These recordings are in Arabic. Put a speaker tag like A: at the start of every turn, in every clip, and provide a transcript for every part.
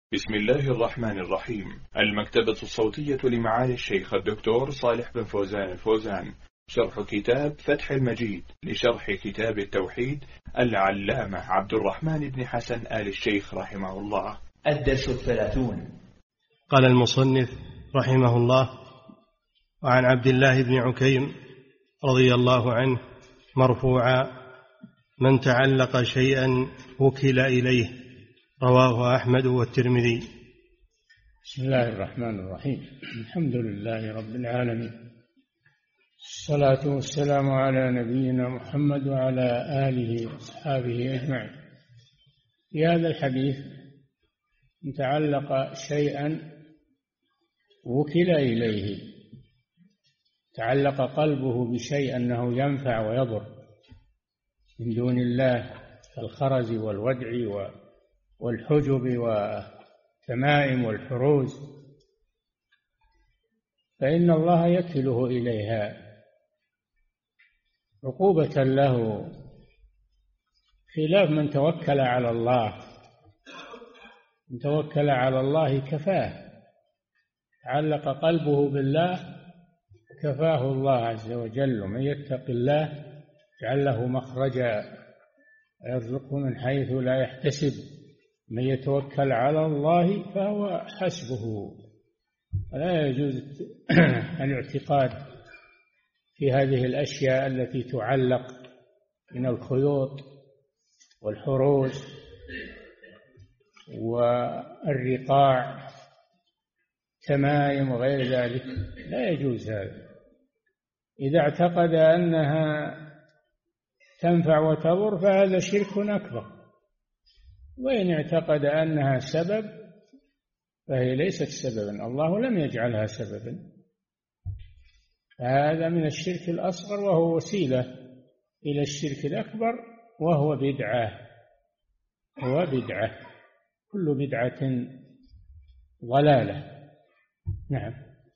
A: بسم الله الرحمن الرحيم. المكتبة الصوتية لمعالي الشيخ الدكتور صالح بن فوزان الفوزان، شرح كتاب فتح المجيد لشرح كتاب التوحيد العلامة عبد الرحمن بن حسن آل الشيخ رحمه الله.
B: الدرس 30.
C: قال المصنف رحمه الله: وعن عبد الله بن عكيم رضي الله عنه مرفوعا: من تعلق شيئا وكل إليه. رواه أحمد والترمذي.
D: بسم الله الرحمن الرحيم. الحمد لله رب العالمين، الصلاة والسلام على نبينا محمد وعلى آله وأصحابه أجمعين. في هذا الحديث: من تعلق شيئا وكل إليه، تعلق قلبه بشيء أنه ينفع ويضر من دون الله كالخرز والودع والحجب والتمائم والحروز، فإن الله يكله إليها عقوبة له، خلاف من توكل على الله. من توكل على الله كفاه، تعلق قلبه بالله كفاه الله عز وجل. من يتق الله يجعل له مخرجا ويرزقه من حيث لا يحتسب. من يتوكل على الله فهو حسبه. لا يجوز الاعتقاد في هذه الأشياء التي تعلق من الخيوط والحروز والرقاع تمائم وغير ذلك، لا يجوز هذا. إذا اعتقد أنها تنفع وتضر فهذا شرك أكبر، وإن اعتقد أنها سبب فهي ليست سببا، الله لم يجعلها سببا. هذا من الشرك الأصغر، وهو وسيلة إلى الشرك الأكبر، وهو بدعة. هو بدعة، كل بدعة ضلالة. نعم.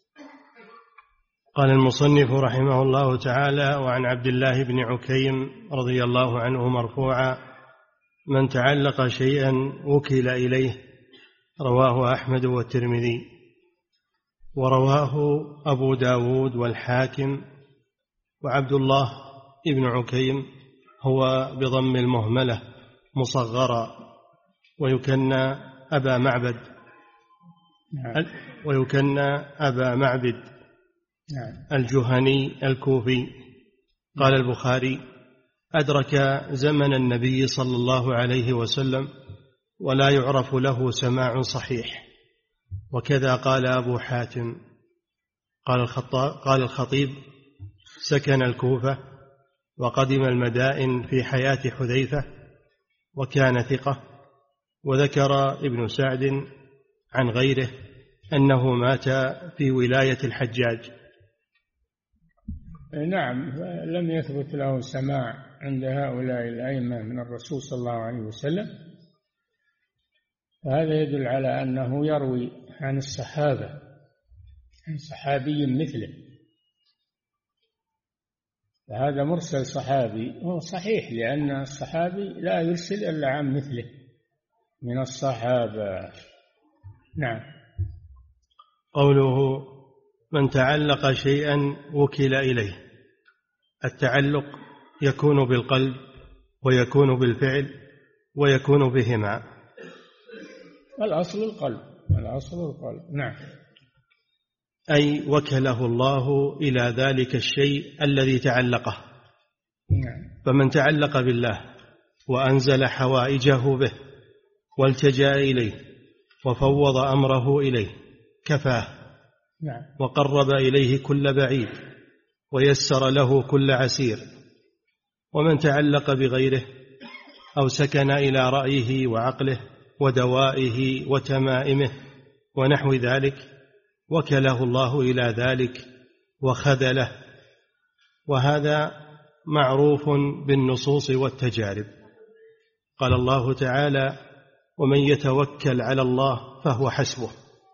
C: قال المصنف رحمه الله تعالى: وعن عبد الله بن عكيم رضي الله عنه مرفوعا: من تعلق شيئا وكل إليه. رواه أحمد والترمذي. ورواه أبو داود والحاكم. وعبد الله بن عكيم هو بضم المهملة مصغرا، ويكنى أبا معبد، الجهني الكوفي. قال البخاري: أدرك زمن النبي صلى الله عليه وسلم ولا يعرف له سماع صحيح. وكذا قال أبو حاتم. قال الخطيب: سكن الكوفة وقدم المدائن في حياة حذيفة وكان ثقة. وذكر ابن سعد عن غيره أنه مات في ولاية الحجاج.
D: نعم، لم يثبت له سماع عند هؤلاء الأئمة من الرسول صلى الله عليه وسلم، فهذا يدل على أنه يروي عن الصحابة، عن صحابي مثله، فهذا مرسل صحابي. هو صحيح، لأن الصحابي لا يرسل إلا عن مثله من الصحابة. نعم.
C: قوله: من تعلق شيئا وكل إليه. التعلق يكون بالقلب، ويكون بالفعل، ويكون بهما.
D: الأصل القلب. نعم.
C: أي وكله الله إلى ذلك الشيء الذي تعلقه.
D: نعم.
C: فمن تعلق بالله وأنزل حوائجه به والتجأ إليه وفوض أمره إليه كفاه.
D: نعم.
C: وقرب إليه كل بعيد ويسر له كل عسير. ومن تعلق بغيره أو سكن إلى رأيه وعقله ودوائه وتمائمه ونحو ذلك وكله الله إلى ذلك وخذله. وهذا معروف بالنصوص والتجارب. قال الله تعالى: ومن يتوكل على الله فهو حسبه.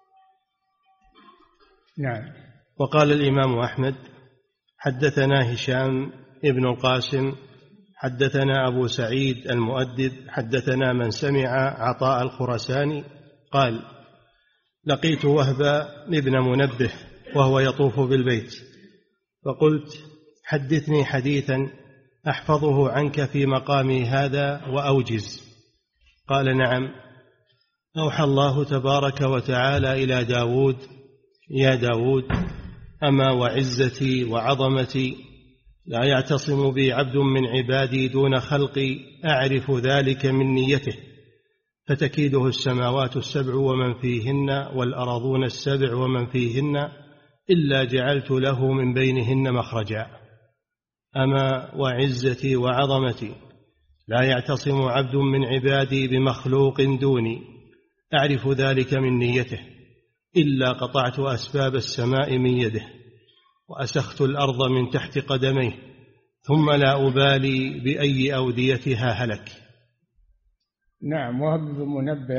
D: نعم.
C: وقال الإمام أحمد: حدثنا هشام ابن القاسم حدثنا أبو سعيد المؤدب حدثنا من سمع عطاء الخرساني قال: لقيت وهب ابن منبه وهو يطوف بالبيت، فقلت: حدثني حديثا أحفظه عنك في مقامي هذا وأوجز. قال: نعم. أوحى الله تبارك وتعالى إلى داود: يا داود، أما وعزتي وعظمتي لا يعتصم بي عبد من عبادي دون خلقي أعرف ذلك من نيته، فتكيده السماوات السبع ومن فيهن والأرضون السبع ومن فيهن إلا جعلت له من بينهن مخرجا. أما وعزتي وعظمتي لا يعتصم عبد من عبادي بمخلوق دوني أعرف ذلك من نيته، إلا قطعت أسباب السماء من يده وأسخت الأرض من تحت قدميه ثم لا أبالي بأي أوديتها هلك.
D: نعم. وهب بن منبه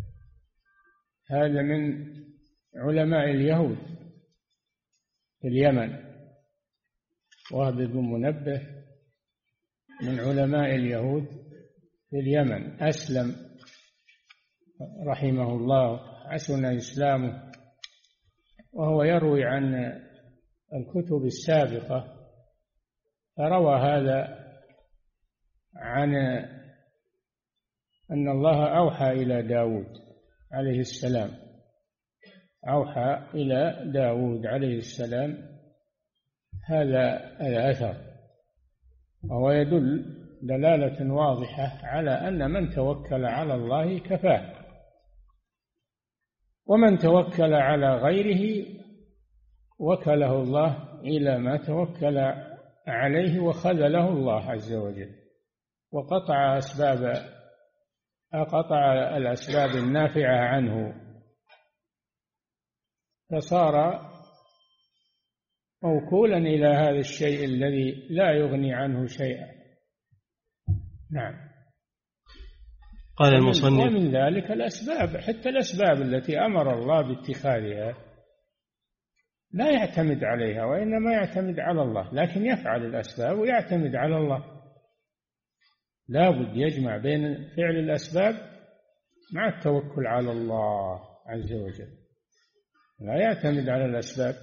D: هذا من علماء اليهود في اليمن. وهب بن منبه من علماء اليهود في اليمن، أسلم رحمه الله، حسن إسلامه، وهو يروي عن الكتب السابقة. فروى هذا عن أن الله أوحى إلى داود عليه السلام، أوحى إلى داود عليه السلام هذا الأثر، وهو يدل دلالة واضحة على أن من توكل على الله كفاه، ومن توكل على غيره وكله الله إلى ما توكل عليه وخذله الله عز وجل، وقطع الأسباب النافعة عنه، فصار موكولا إلى هذا الشيء الذي لا يغني عنه شيئا. نعم.
C: قال المصنف:
D: ومن ذلك الأسباب، حتى الأسباب التي أمر الله باتخاذها لا يعتمد عليها، وإنما يعتمد على الله، لكن يفعل الأسباب ويعتمد على الله. لا بد يجمع بين فعل الأسباب مع التوكل على الله عز وجل، لا يعتمد على الأسباب.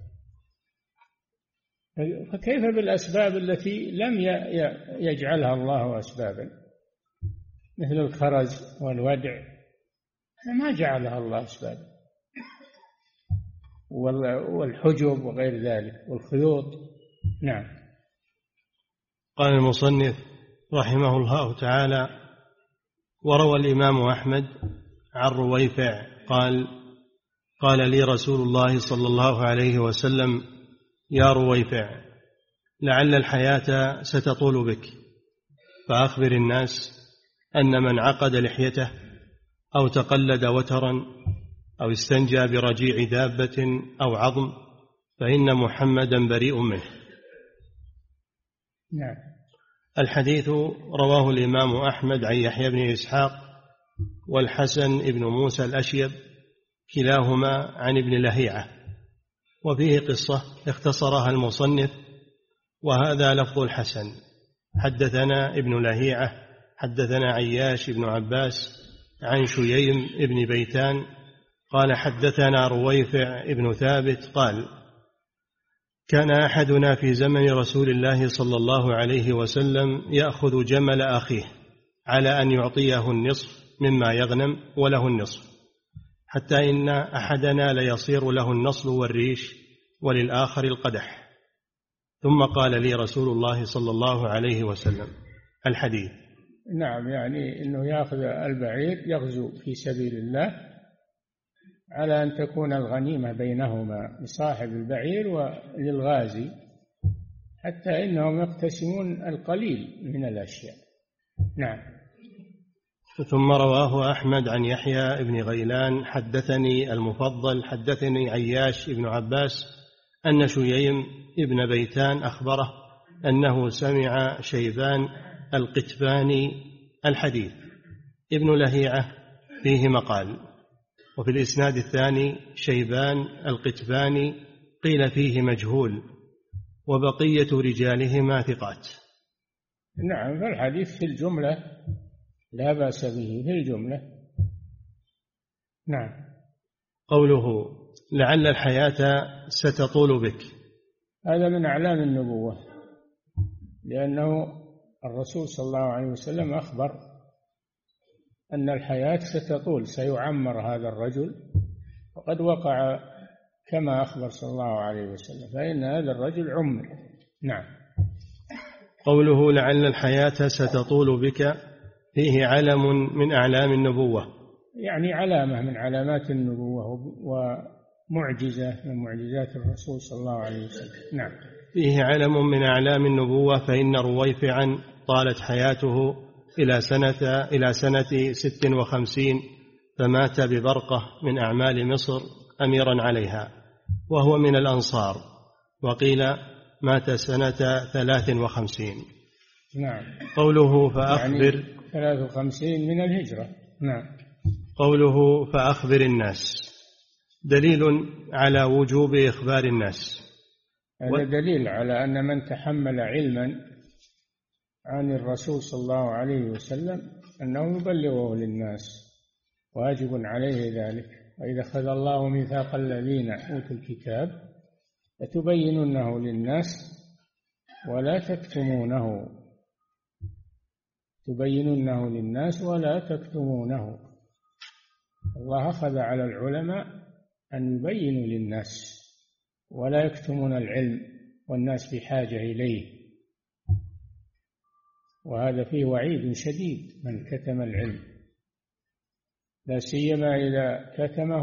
D: فكيف بالأسباب التي لم يجعلها الله أسبابا، مثل الخرز والودع، ما جعلها الله أسبابا، والحجب وغير ذلك والخيوط. نعم.
C: قال المصنف رحمه الله تعالى: وروى الإمام أحمد عن رويفع قال: قال لي رسول الله صلى الله عليه وسلم: يا رويفع، لعل الحياة ستطول بك، فأخبر الناس أن من عقد لحيته أو تقلد وترا أو استنجى برجيع دابة أو عظم فإن محمدا بريء منه.
D: نعم.
C: الحديث رواه الإمام أحمد عن يحيى بن إسحاق والحسن بن موسى الأشيب كلاهما عن ابن لهيعة، وفيه قصة اختصرها المصنف، وهذا لفظ الحسن: حدثنا ابن لهيعة حدثنا عياش بن عباس عن شييم بن بيتان قال: حدثنا رويفع بن ثابت قال: كان أحدنا في زمن رسول الله صلى الله عليه وسلم يأخذ جمل أخيه على أن يعطيه النصف مما يغنم وله النصف، حتى إن أحدنا ليصير له النصل والريش وللآخر القدح. ثم قال لي رسول الله صلى الله عليه وسلم. الحديث.
D: نعم، يعني أنه يأخذ البعير يغزو في سبيل الله على أن تكون الغنيمة بينهما لصاحب البعير وللغازي، حتى إنهم يقتسمون القليل من الأشياء. نعم.
C: ثم رواه أحمد عن يحيى بن غيلان حدثني المفضل حدثني عياش بن عباس أن شييم ابن بيتان أخبره أنه سمع شيبان القتباني الحديث. ابن لهيعة فيه مقال، وفي الإسناد الثاني شيبان القتباني قيل فيه مجهول، وبقية رجالهما ثقات.
D: نعم، فالحديث في الجملة لا بأس به في الجملة، نعم.
C: قوله لعل الحياة ستطول بك،
D: هذا من أعلام النبوة، لأنه الرسول صلى الله عليه وسلم أخبر أن الحياة ستطول، سيعمر هذا الرجل، وقد وقع كما أخبر صلى الله عليه وسلم، فإن هذا الرجل عمر. نعم.
C: قوله لعل الحياة ستطول بك فيه علم من أعلام النبوة،
D: يعني علامة من علامات النبوة ومعجزة من معجزات الرسول صلى الله عليه وسلم. نعم.
C: فيه علم من أعلام النبوة، فإن رويفعا طالت حياته إلى سنة 56، فمات ببرقة من أعمال مصر أميرا عليها، وهو من الأنصار، وقيل مات سنة 53.
D: نعم.
C: قوله فأخبر،
D: يعني 53 من الهجرة. نعم.
C: قوله فأخبر الناس دليل على وجوب إخبار الناس.
D: هذا دليل على أن من تحمل علما عن الرسول صلى الله عليه وسلم أنه يبلغه للناس، واجب عليه ذلك. وإذا أخذ الله ميثاق الذين أوتوا الكتاب لتبيننه للناس ولا تكتمونه، تبيننه للناس ولا تكتمونه. الله أخذ على العلماء أن يبينوا للناس ولا يكتمون العلم، والناس بحاجة إليه، وهذا فيه وعيد شديد من كتم العلم، لا سيما إذا كتمه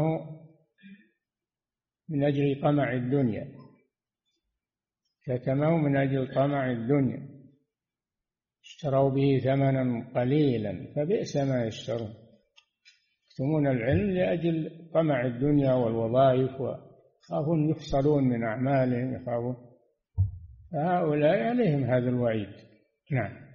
D: من أجل طمع الدنيا، كتمه من أجل طمع الدنيا، اشتروا به ثمنا قليلا فبئس ما يشترون، يكتمون العلم لأجل طمع الدنيا والوظائف، وخافون يفصلون من أعمالهم، يخافون، فهؤلاء عليهم هذا الوعيد. نعم.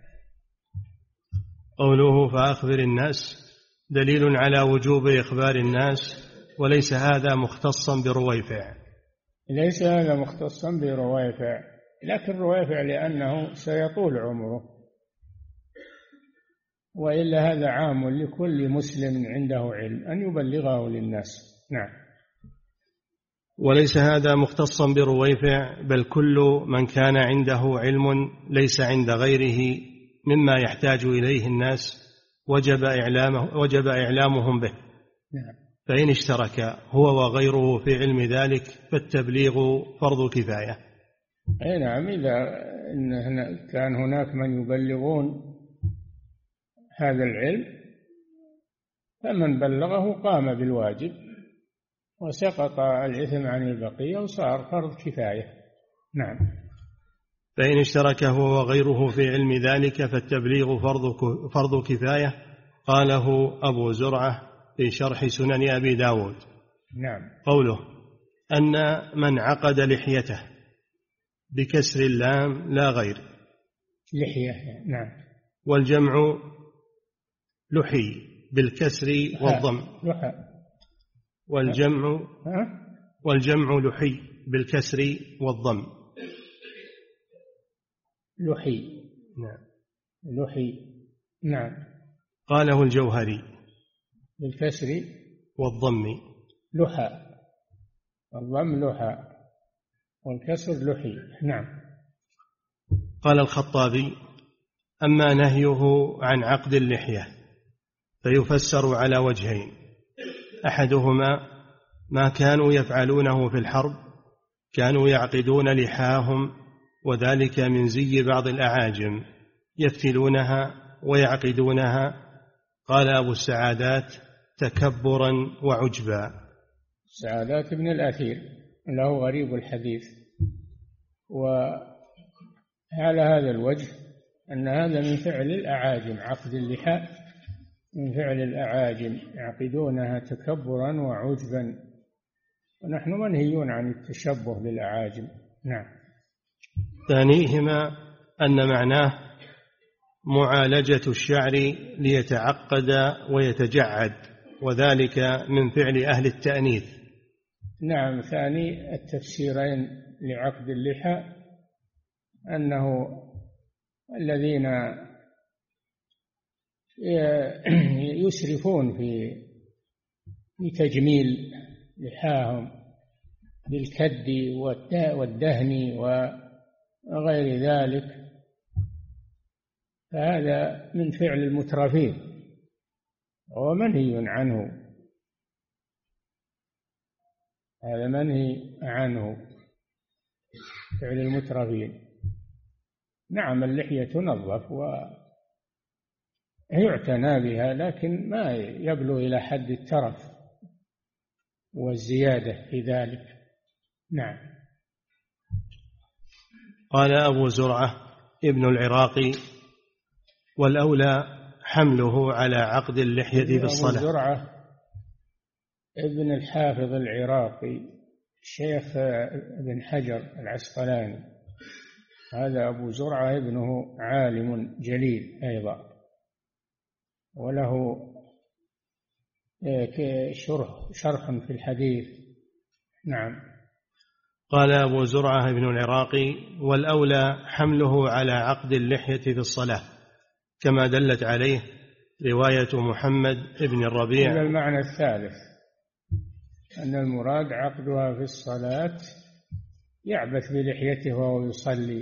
C: قوله فأخبر الناس دليل على وجوب إخبار الناس، وليس هذا مختصا برويفع.
D: ليس هذا مختصا برويفع، لكن رويفع لأنه سيطول عمره، وإلا هذا عام لكل مسلم عنده علم أن يبلغه للناس. نعم.
C: وليس هذا مختصا برويفع، بل كل من كان عنده علم ليس عند غيره مما يحتاج إليه الناس وجب إعلامهم به.
D: نعم.
C: فإن اشترك هو وغيره في علم ذلك فالتبليغ فرض كفاية.
D: أي نعم. إذا كان هناك من يبلغون هذا العلم فمن بلغه قام بالواجب وسقط الإثم عن البقية وصار فرض كفاية. نعم.
C: فإن اشترك هو وغيره في علم ذلك فالتبليغ فرض كفاية. قاله أبو زرعة في شرح سنن أبي داود.
D: نعم.
C: قوله أن من عقد لحيته بكسر اللام لا غير،
D: لحية. نعم.
C: والجمع لحي بالكسر والضم، والجمع لحي بالكسر والضم.
D: لحي.
C: نعم.
D: لحي. نعم.
C: قاله الجوهري
D: بالكسر
C: والضم
D: لحى، الضم لحى والكسر لحي. نعم.
C: قال الخطابي أما نهيه عن عقد اللحية فيفسر على وجهين: أحدهما ما كانوا يفعلونه في الحرب، كانوا يعقدون لحاهم، وذلك من زي بعض الأعاجم، يفتلونها ويعقدونها. قال أبو السعادات تكبرا وعجبا.
D: السعادات ابن الأثير له غريب الحديث. وعلى هذا الوجه أن هذا من فعل الأعاجم، عقد اللحى من فعل الأعاجم، يعقدونها تكبرا وعجبا، ونحن منهيون عن التشبه بالأعاجم. نعم.
C: ثانيهما أن معناه معالجة الشعر ليتعقد ويتجعد، وذلك من فعل أهل التأنيث.
D: نعم. ثاني التفسيرين لعقد اللحى أنه الذين يسرفون في بتجميل لحاهم بالكد والدهن وغير ذلك، فهذا من فعل المترفين ومنهي عنه، هذا منهي عنه فعل المترفين. نعم اللحية تنظف ويعتنى بها، لكن ما يبلغ إلى حد الترف والزيادة في ذلك. نعم.
C: قال أبو زرعة ابن العراقي: والأولى حمله على عقد اللحية بالصلاة.
D: أبو زرعة ابن الحافظ العراقي الشيخ ابن حجر العسقلاني، هذا أبو زرعة ابنه عالم جليل أيضا، وله شرح في الحديث. نعم.
C: قال أبو زرعة ابن العراقي: والأولى حمله على عقد اللحية في الصلاة، كما دلت عليه رواية محمد ابن الربيع.
D: هذا المعنى الثالث، أن المراد عقدها في الصلاة، يعبث بلحيته وهو يصلي،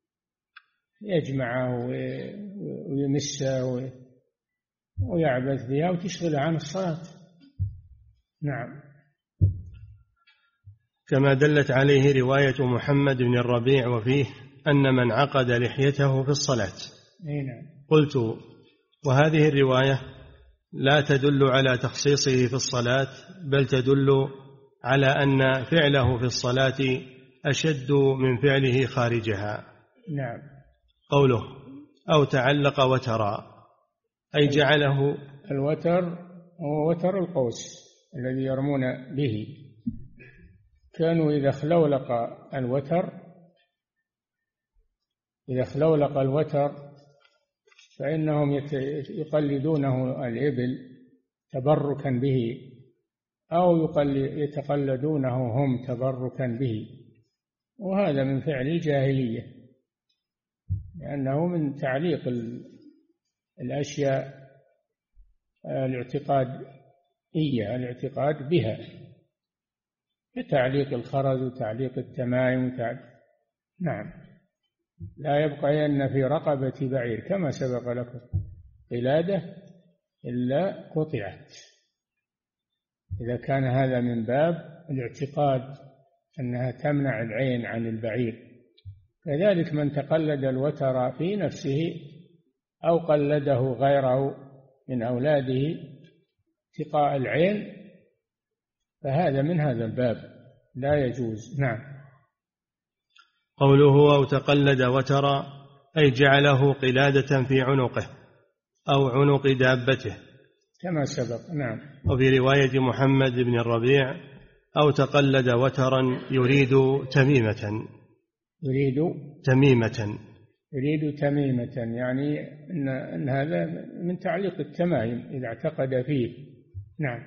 D: يجمعه ويمسه ويعبث بها وتشغله عن الصلاة. نعم.
C: كما دلت عليه رواية محمد بن الربيع وفيه أن من عقد لحيته في الصلاة.
D: نعم.
C: قلت: وهذه الرواية لا تدل على تخصيصه في الصلاة، بل تدل على أن فعله في الصلاة أشد من فعله خارجها.
D: نعم.
C: قوله: أو تعلق وترا، أي جعله.
D: الوتر هو وتر القوس الذي يرمون به، كانوا إذا خلولق الوتر فإنهم يقلدونه الإبل تبركا به، أو يتقلدونه هم تبركا به، وهذا من فعل الجاهلية، لأنه من تعليق الأشياء الاعتقاد بها، كتعليق الخرز وتعليق التمائم نعم. لا يبقين في رقبة بعير كما سبق لكم قلادة إلا قطعت، إذا كان هذا من باب الاعتقاد أنها تمنع العين عن البعير. كذلك من تقلد الوتر في نفسه أو قلده غيره من أولاده اتقاء العين، فهذا من هذا الباب لا يجوز. نعم.
C: قوله: أو تقلد وترا، أي جعله قلادة في عنقه أو عنق دابته
D: كما سبق. نعم.
C: وفي رواية محمد بن الربيع: أو تقلد وترا يريد تميمة. يريد تميمة
D: يعني أن هذا من تعليق التمائم إذا اعتقد فيه. نعم.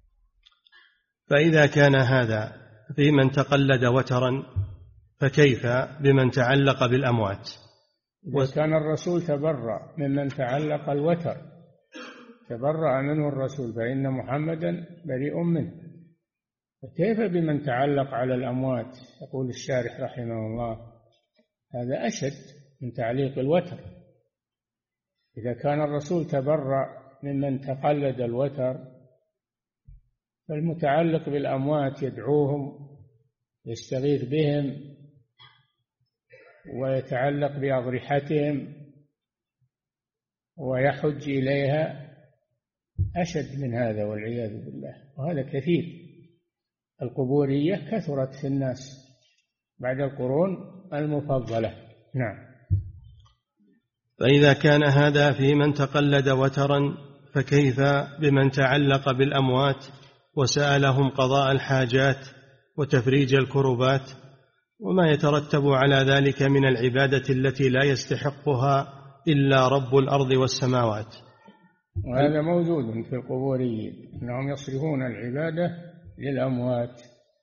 C: فإذا كان هذا في من تقلد وترا، فكيف بمن تعلق بالأموات؟
D: وكان الرسول تبرأ ممن تعلق الوتر، تبرأ منه الرسول، فإن محمدا بريء منه، فكيف بمن تعلق على الأموات؟ يقول الشارح رحمه الله: هذا أشد من تعليق الوتر. إذا كان الرسول تبرأ ممن تقلد الوتر، فالمتعلق بالأموات يدعوهم، يستغيث بهم، ويتعلق بأضرحتهم ويحج إليها، أشد من هذا والعياذ بالله، وهذا كثير. القبورية كثرت في الناس بعد القرون المفضلة. نعم.
C: فإذا كان هذا في من تقلد وترا، فكيف بمن تعلق بالأموات وسألهم قضاء الحاجات وتفريج الكربات وما يترتب على ذلك من العبادة التي لا يستحقها إلا رب الأرض والسماوات؟
D: وهذا موجود في القبوريين، أنهم يصرفون العبادة للأموات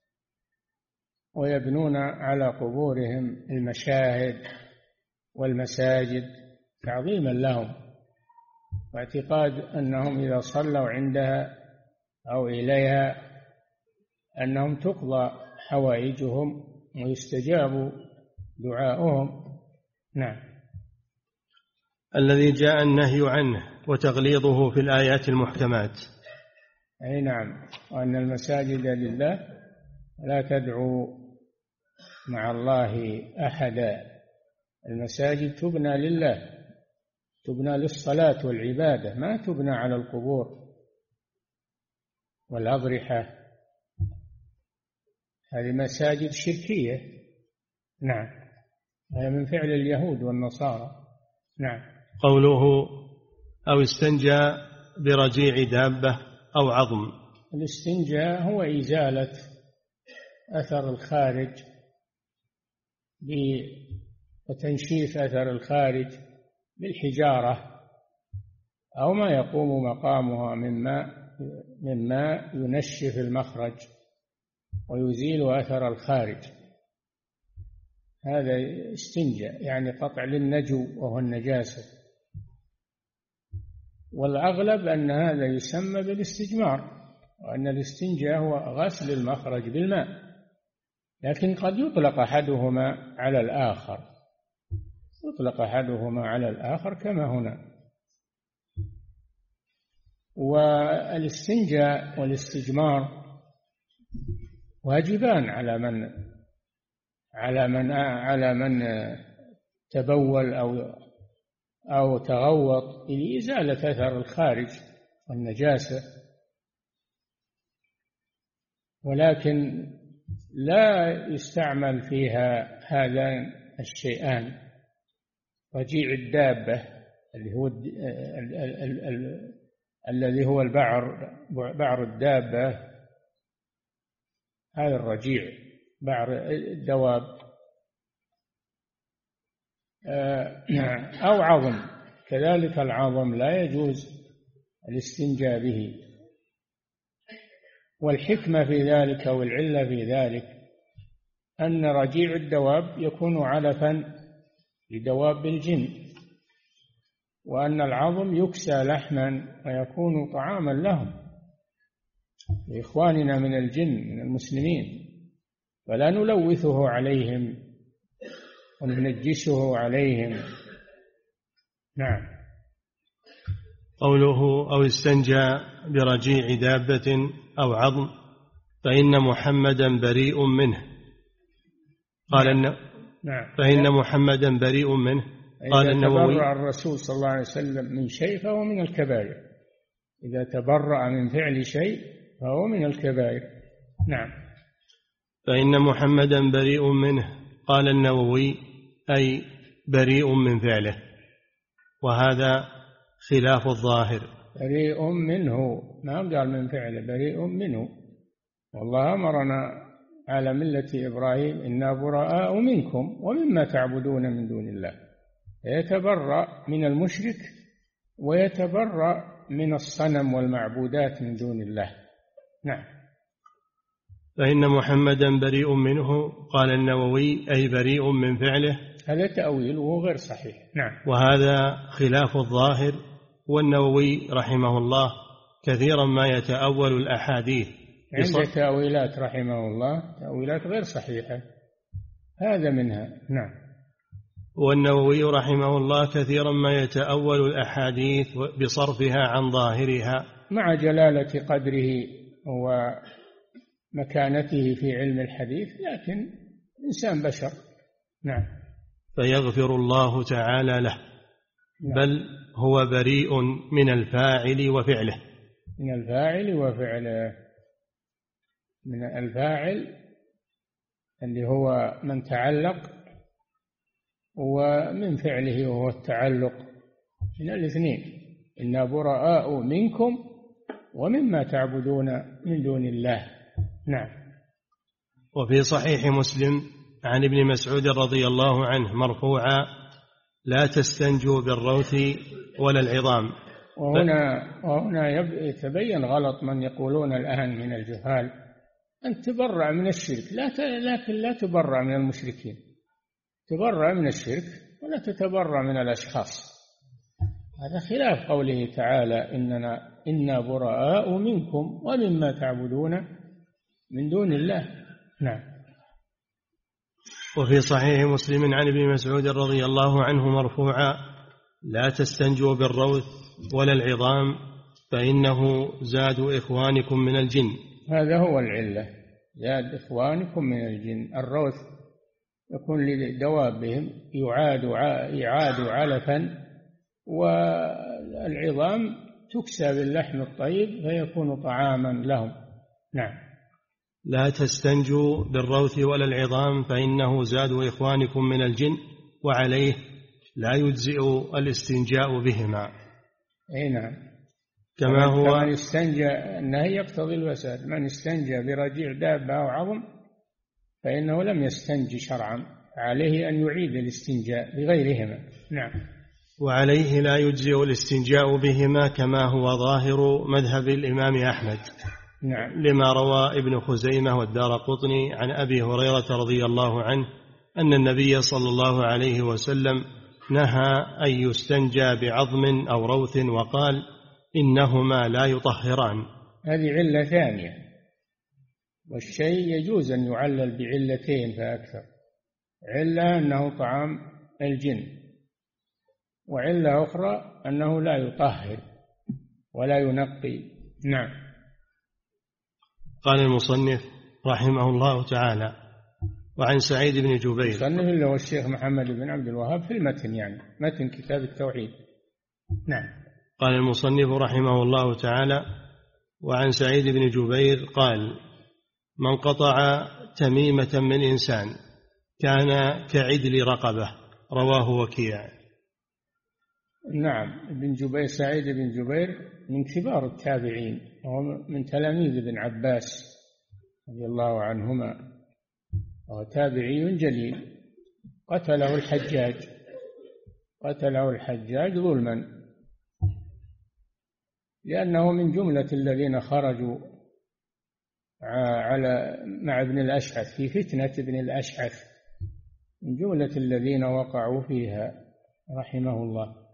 D: ويبنون على قبورهم المشاهد والمساجد تعظيما لهم، واعتقاد أنهم إذا صلوا عندها أو إليها أنهم تقضى حوائجهم ويستجاب دعاؤهم. نعم.
C: الذي جاء النهي عنه وتغليظه في الآيات المحكمات.
D: أي نعم، وأن المساجد لله لا تدعوا مع الله أحدا. المساجد تبنى لله، تبنى للصلاة والعبادة، ما تبنى على القبور والأضرحة. هذه مساجد شركية. نعم، هذا من فعل اليهود والنصارى. نعم.
C: قوله أو استنجى برجيع دابة أو عظم.
D: الاستنجاء هو إزالة أثر الخارج وتنشيف أثر الخارج بالحجارة أو ما يقوم مقامها مما ينشف المخرج ويزيل أثر الخارج. هذا استنجاء، يعني قطع للنجو وهو النجاسة. والأغلب أن هذا يسمى بالاستجمار، وأن الاستنجاء هو غسل المخرج بالماء، لكن قد يطلق أحدهما على الآخر، يطلق أحدهما على الآخر كما هنا. والاستنجاء والاستجمار واجبان على من تبول أو تغوط لإزالة أثر الخارج والنجاسة، ولكن لا يستعمل فيها هذان الشيئان. رجيع الدابة الذي هو بعر الدابة، هذا الرجيع بعر الدواب، أو عظم، كذلك العظم لا يجوز الاستنجاء به. والحكمة في ذلك والعلة في ذلك أن رجيع الدواب يكون علفا لدواب الجن، وأن العظم يكسى لحما ويكون طعاما لهم لإخواننا من الجن من المسلمين، فلا نلوثه عليهم وننجسه عليهم. نعم.
C: قوله أو استنجى برجيع دابة أو عظم فإن محمدا بريء منه. قال
D: نعم.
C: فإن محمدا بريء منه. قال النووي:
D: تبرأ الرسول صلى الله عليه وسلم من شيء فهو من الكبائر. إذا تبرأ من فعل شيء فهو من الكبائر. نعم.
C: فإن محمدا بريء منه. قال النووي: أي بريء من فعله، وهذا خلاف الظاهر.
D: بريء منه، ما قال من فعله، بريء منه. والله أمرنا على ملة إبراهيم: إنا براء منكم ومما تعبدون من دون الله. يتبرأ من المشرك ويتبرأ من الصنم والمعبودات من دون الله. نعم.
C: فإن محمدا بريء منه. قال النووي: أي بريء من فعله.
D: هذا تأويل وهو غير صحيح. نعم.
C: وهذا خلاف الظاهر. والنووي رحمه الله كثيرا ما يتأول الأحاديث.
D: عنده تأويلات رحمه الله، تأويلات غير صحيحة، هذا منها. نعم.
C: والنووي رحمه الله كثيرا ما يتأول الأحاديث بصرفها عن ظاهرها،
D: مع جلالة قدره ومكانته في علم الحديث، لكن إنسان بشر. نعم.
C: فيغفر الله تعالى له.
D: نعم.
C: بل هو بريء من الفاعل وفعله.
D: من الفاعل وفعله. من الفاعل اللي هو من تعلق، ومن فعله وهو التعلق، من الاثنين. إنا براء منكم ومما تعبدون من دون الله. نعم.
C: وفي صحيح مسلم عن ابن مسعود رضي الله عنه مرفوعا: لا تستنجوا بالروث ولا العظام.
D: وهنا يتبين غلط من يقولون الآن من الجهال أن تبرأ من الشرك، لكن لا تبرأ من المشركين، تبرأ من الشرك ولا تتبرأ من الأشخاص. هذا خلاف قوله تعالى: إنا براء منكم ومما تعبدون من دون الله. نعم.
C: وفي صحيح مسلم عن ابن مسعود رضي الله عنه مرفوعا: لا تستنجوا بالروث ولا العظام فإنه زاد إخوانكم من الجن.
D: هذا هو العلة، زاد إخوانكم من الجن. الروث يكون لدوابهم يعاد علفا، والعظام تكسى باللحم الطيب فيكون طعاما لهم. نعم.
C: لا تستنجوا بالروث ولا العظام فإنه زاد إخوانكم من الجن، وعليه لا يجزئ الاستنجاء بهما.
D: أي نعم.
C: كما هو
D: من استنجى، النهي يقتضي الفساد. من استنجى برجيع دابة أو عظم فإنه لم يستنج شرعا، عليه أن يعيد الاستنجاء بغيرهما. نعم.
C: وعليه لا يجزئ الاستنجاء بهما كما هو ظاهر مذهب الإمام أحمد.
D: نعم.
C: لما روى ابن خزيمة والدارقطني عن أبي هريرة رضي الله عنه أن النبي صلى الله عليه وسلم نهى أن يستنجى بعظم أو روث وقال إنهما لا يطهران.
D: هذه علة ثانية، والشيء يجوز أن يعلل بعلتين فأكثر. علة أنه طعام الجن، وعلة أخرى أنه لا يطهر ولا ينقي. نعم.
C: قال المصنف رحمه الله تعالى: وعن سعيد بن جبير.
D: المصنف اللي هو الشيخ محمد بن عبد الوهاب في المتن، يعني متن كتاب التوحيد. نعم.
C: قال المصنف رحمه الله تعالى: وعن سعيد بن جبير قال: من قطع تميمة من إنسان كان كعدل رقبة. رواه وكيع.
D: نعم. ابن جبير، سعيد بن جبير من كبار التابعين، وهو من تلاميذ ابن عباس رضي الله عنهما، وهو تابعي جليل. قتله الحجاج ظلما، لأنه من جملة الذين خرجوا مع ابن الأشعث في فتنة ابن الأشعث، من جملة الذين وقعوا فيها رحمه الله،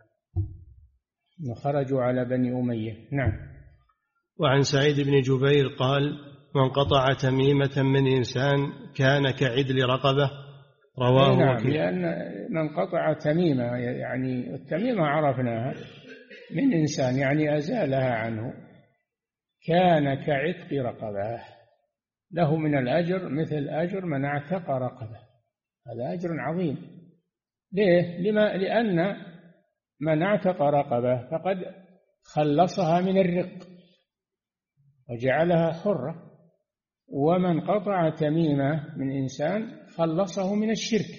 D: خرجوا على بني أمية. نعم.
C: وعن سعيد بن جبير قال: من قطع تميمة من إنسان كان كعدل رقبة. رواه.
D: نعم. لأن من قطع تميمة، يعني التميمة عرفناها من إنسان، يعني أزالها عنه، كان كعتق رقبة، له من الأجر مثل أجر من اعتق رقبة. هذا أجر عظيم. ليه؟ لأن من اعتق رقبة فقد خلصها من الرق وجعلها حرة، ومن قطع تميمة من إنسان خلصه من الشرك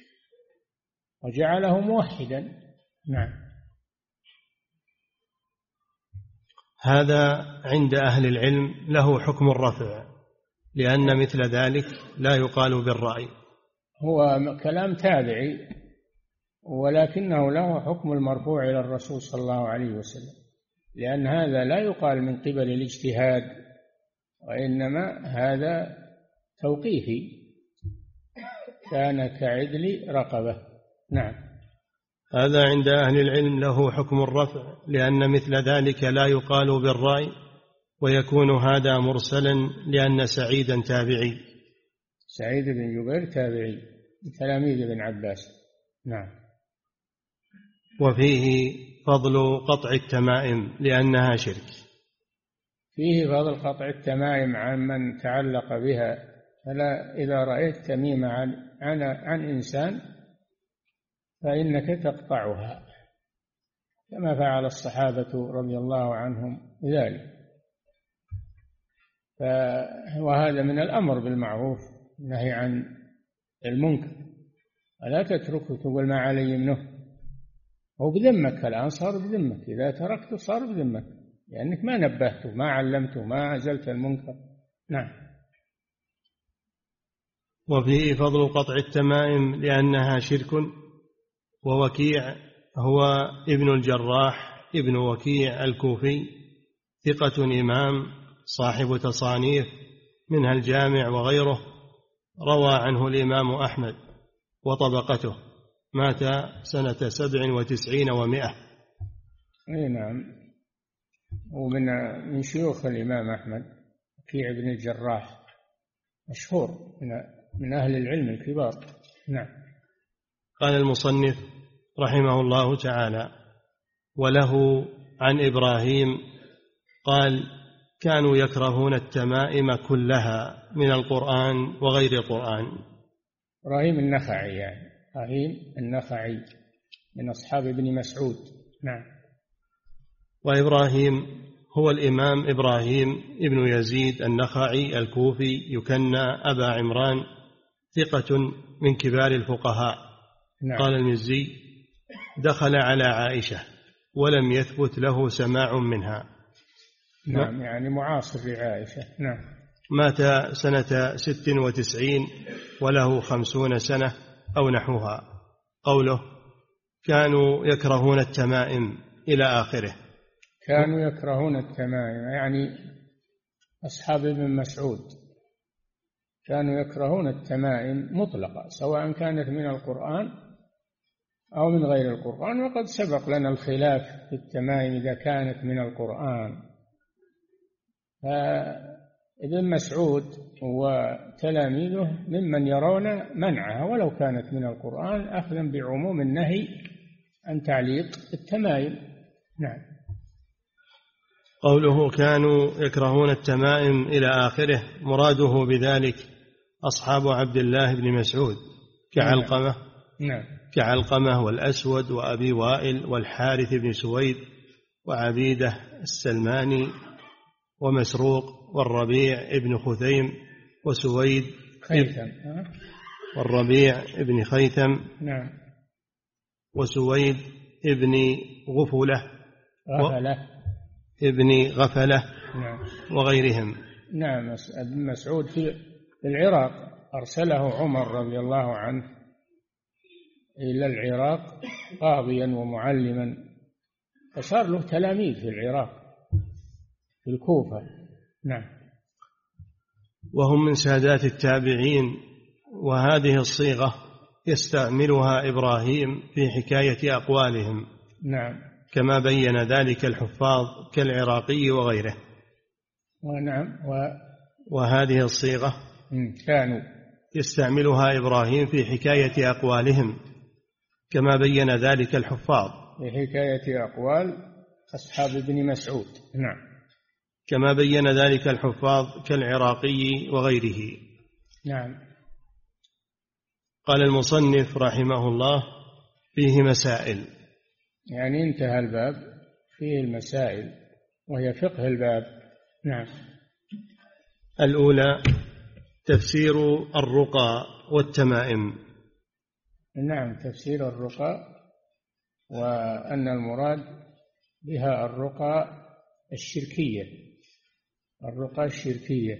D: وجعله موحدا. نعم.
C: هذا عند أهل العلم له حكم الرفع، لأن مثل ذلك لا يقال بالرأي.
D: هو كلام تابعي، ولكنه له حكم المرفوع إلى الرسول صلى الله عليه وسلم، لأن هذا لا يقال من قبل الاجتهاد، وإنما هذا توقيفي، كان كعدل رقبة. نعم.
C: هذا عند أهل العلم له حكم الرفع، لأن مثل ذلك لا يقال بالرأي، ويكون هذا مرسلا لأن سعيدا تابعي.
D: سعيد بن جبير تابعي من تلاميذ ابن عباس. نعم.
C: وفيه فضل قطع التمائم لأنها شرك.
D: فيه فضل قطع التمائم عن من تعلق بها. فلا، إذا رأيت تميمة عن إنسان فإنك تقطعها، كما فعل الصحابة رضي الله عنهم ذلك. وهذا من الأمر بالمعروف والنهي عن المنكر، ألا تتركه تقول ما علي منه، هو بذمك الآن، صار بذمك، إذا تركته صار بذمك، لأنك ما نبهته، ما علمته، ما أزلت المنكر. نعم.
C: وفيه فضل قطع التمائم لأنها شرك. ووكيع هو ابن الجراح ابن وكيع الكوفي، ثقة إمام صاحب تصانيف منها الجامع وغيره، روى عنه الإمام أحمد وطبقته، مات سنة 97 و100.
D: أي نعم. ومن شيوخ الإمام أحمد وكيع بن الجراح، مشهور من أهل العلم الكبار. نعم.
C: قال المصنف رحمه الله تعالى: وله عن إبراهيم قال: كانوا يكرهون التمائم كلها من القرآن وغير القرآن.
D: إبراهيم النخعي، يعني إبراهيم النخعي من أصحاب ابن مسعود. نعم.
C: وإبراهيم هو الإمام إبراهيم ابن يزيد النخعي الكوفي، يكنى أبا عمران، ثقة من كبار الفقهاء.
D: نعم.
C: قال المزي: دخل على عائشة ولم يثبت له سماع منها.
D: نعم، يعني معاصر لعائشة. نعم.
C: مات سنة 96 وله 50 سنة أو نحوها. قوله: كانوا يكرهون التمائم إلى آخره.
D: كانوا يكرهون التمائم يعني أصحاب ابن مسعود كانوا يكرهون التمائم مطلقة، سواء كانت من القرآن أو من غير القرآن. وقد سبق لنا الخلاف في التمائم إذا كانت من القرآن. فابن مسعود وتلاميذه ممن يرون منعها ولو كانت من القرآن، أخذا بعموم النهي عن تعليق التمائم. نعم.
C: قوله: كانوا يكرهون التمائم إلى آخره، مراده بذلك أصحاب عبد الله بن مسعود كعلقمة.
D: نعم.
C: كعلقمة والأسود وأبي وائل والحارث بن سويد وعبيدة السلماني ومسروق والربيع بن خثيم وسويد
D: خيثم
C: والربيع بن خيثم.
D: نعم.
C: وسويد ابن غفلة ابن غفلة.
D: نعم.
C: وغيرهم.
D: نعم. ابن مسعود في العراق أرسله عمر رضي الله عنه إلى العراق قاضيا ومعلما، فصار له تلاميذ في العراق في الكوفة. نعم.
C: وهم من سادات التابعين. وهذه الصيغة يستعملها إبراهيم في حكاية أقوالهم.
D: نعم.
C: كما بين ذلك الحفاظ كالعراقي وغيره.
D: ونعم.
C: وهذه الصيغة
D: كانوا
C: يستعملها إبراهيم في حكاية أقوالهم كما بين ذلك الحفاظ
D: في حكاية أقوال أصحاب ابن مسعود. نعم.
C: كما بين ذلك الحفاظ كالعراقي وغيره.
D: نعم.
C: قال المصنف رحمه الله: فيه مسائل.
D: يعني انتهى الباب، فيه المسائل وهي فقه الباب. نعم.
C: الأولى: تفسير الرقى والتمائم.
D: نعم، تفسير الرقى، وأن المراد بها الرقى الشركية، الرقى الشركية.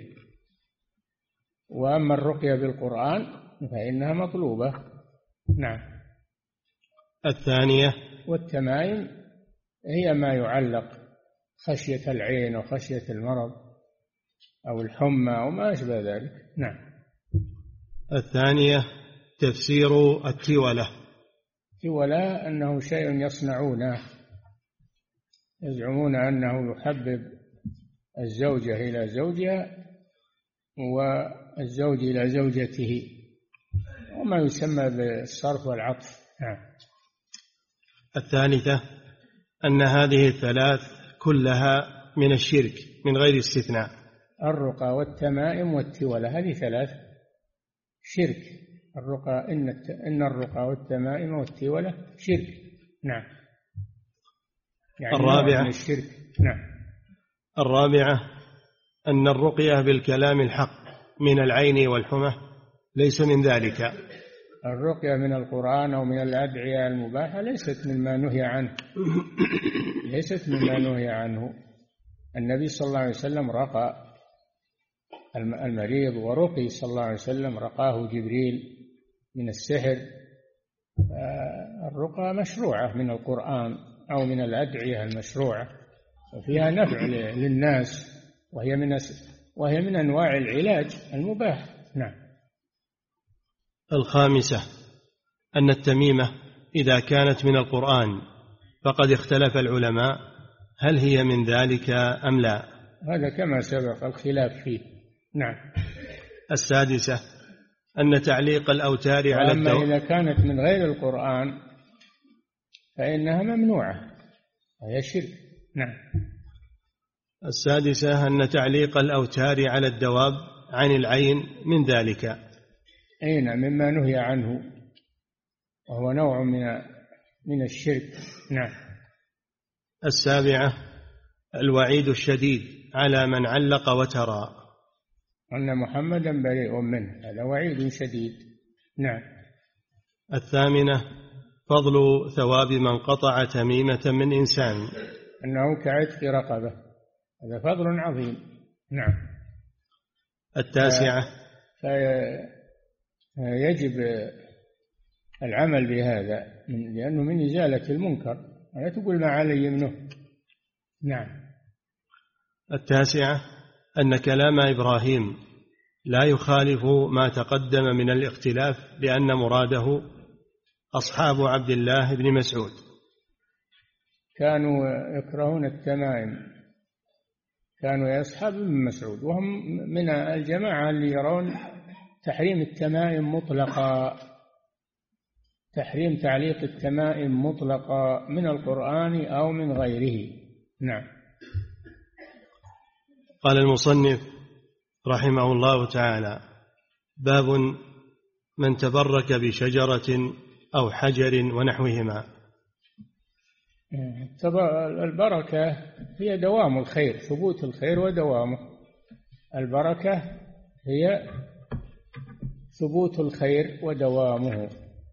D: وأما الرقية بالقرآن فإنها مطلوبة. نعم.
C: الثانية:
D: والتمائم هي ما يعلق خشية العين وخشية المرض أو الحمى أو ما أشبه ذلك. نعم.
C: الثانية: تفسير التولة.
D: التولة أنه شيء يصنعونه، يزعمون أنه يحبب الزوجة إلى زوجها والزوج إلى زوجته، وما يسمى بالصرف والعطف. نعم.
C: الثالثة: أن هذه الثلاث كلها من الشرك من غير استثناء.
D: الرقى والتمائم والتولة هذه ثلاث شرك. الرقى إن الرقى والتمائم والتولة شرك. نعم. يعني
C: الرابعة
D: من الشرك. نعم.
C: الرابعة: أن الرقية بالكلام الحق من العين والحمى ليس من ذلك.
D: الرقية من القرآن أو من الأدعية المباحة ليست مما نهي عنه، ليست مما نهي عنه. النبي صلى الله عليه وسلم رقى المريض ورقي صلى الله عليه وسلم، رقاه جبريل من السحر. الرقى مشروعة من القرآن أو من الأدعية المشروعة، وفيها نفع للناس، وهي من أنواع العلاج المباح. نعم.
C: الخامسة: أن التميمة إذا كانت من القرآن فقد اختلف العلماء هل هي من ذلك أم لا؟
D: هذا كما سبق الخلاف فيه. نعم.
C: السادسة أن تعليق الأوتار على
D: أما إذا كانت من غير القرآن فإنها ممنوعة، وهي شرك. نعم.
C: السادسة أن تعليق الأوتار على الدواب عن العين من ذلك،
D: أين مما نهي عنه، وهو نوع من الشرك. نعم.
C: السابعة الوعيد الشديد على من علق وترى،
D: أن محمدا بريء منه، هذا وعيد شديد. نعم.
C: الثامنة فضل ثواب من قطع تميمة من إنسان،
D: أنه كعتق رقبة، هذا فضل عظيم. نعم.
C: التاسعة
D: فيجب العمل بهذا لأنه من إزالة المنكر، لا تقول ما علي منه. نعم.
C: التاسعة أن كلام إبراهيم لا يخالف ما تقدم من الاختلاف، لأن مراده أصحاب عبد الله بن مسعود
D: كانوا يكرهون التمائم، كانوا يصحاب ابن مسعود، وهم من الجماعة اللي يرون تحريم التمائم مطلقا، تحريم تعليق التمائم مطلقا من القرآن أو من غيره. نعم.
C: قال المصنف رحمه الله تعالى: باب من تبرك بشجرة أو حجر ونحوهما.
D: البركة هي دوام الخير، ثبوت الخير ودوامه. البركة هي ثبوت الخير ودوامه،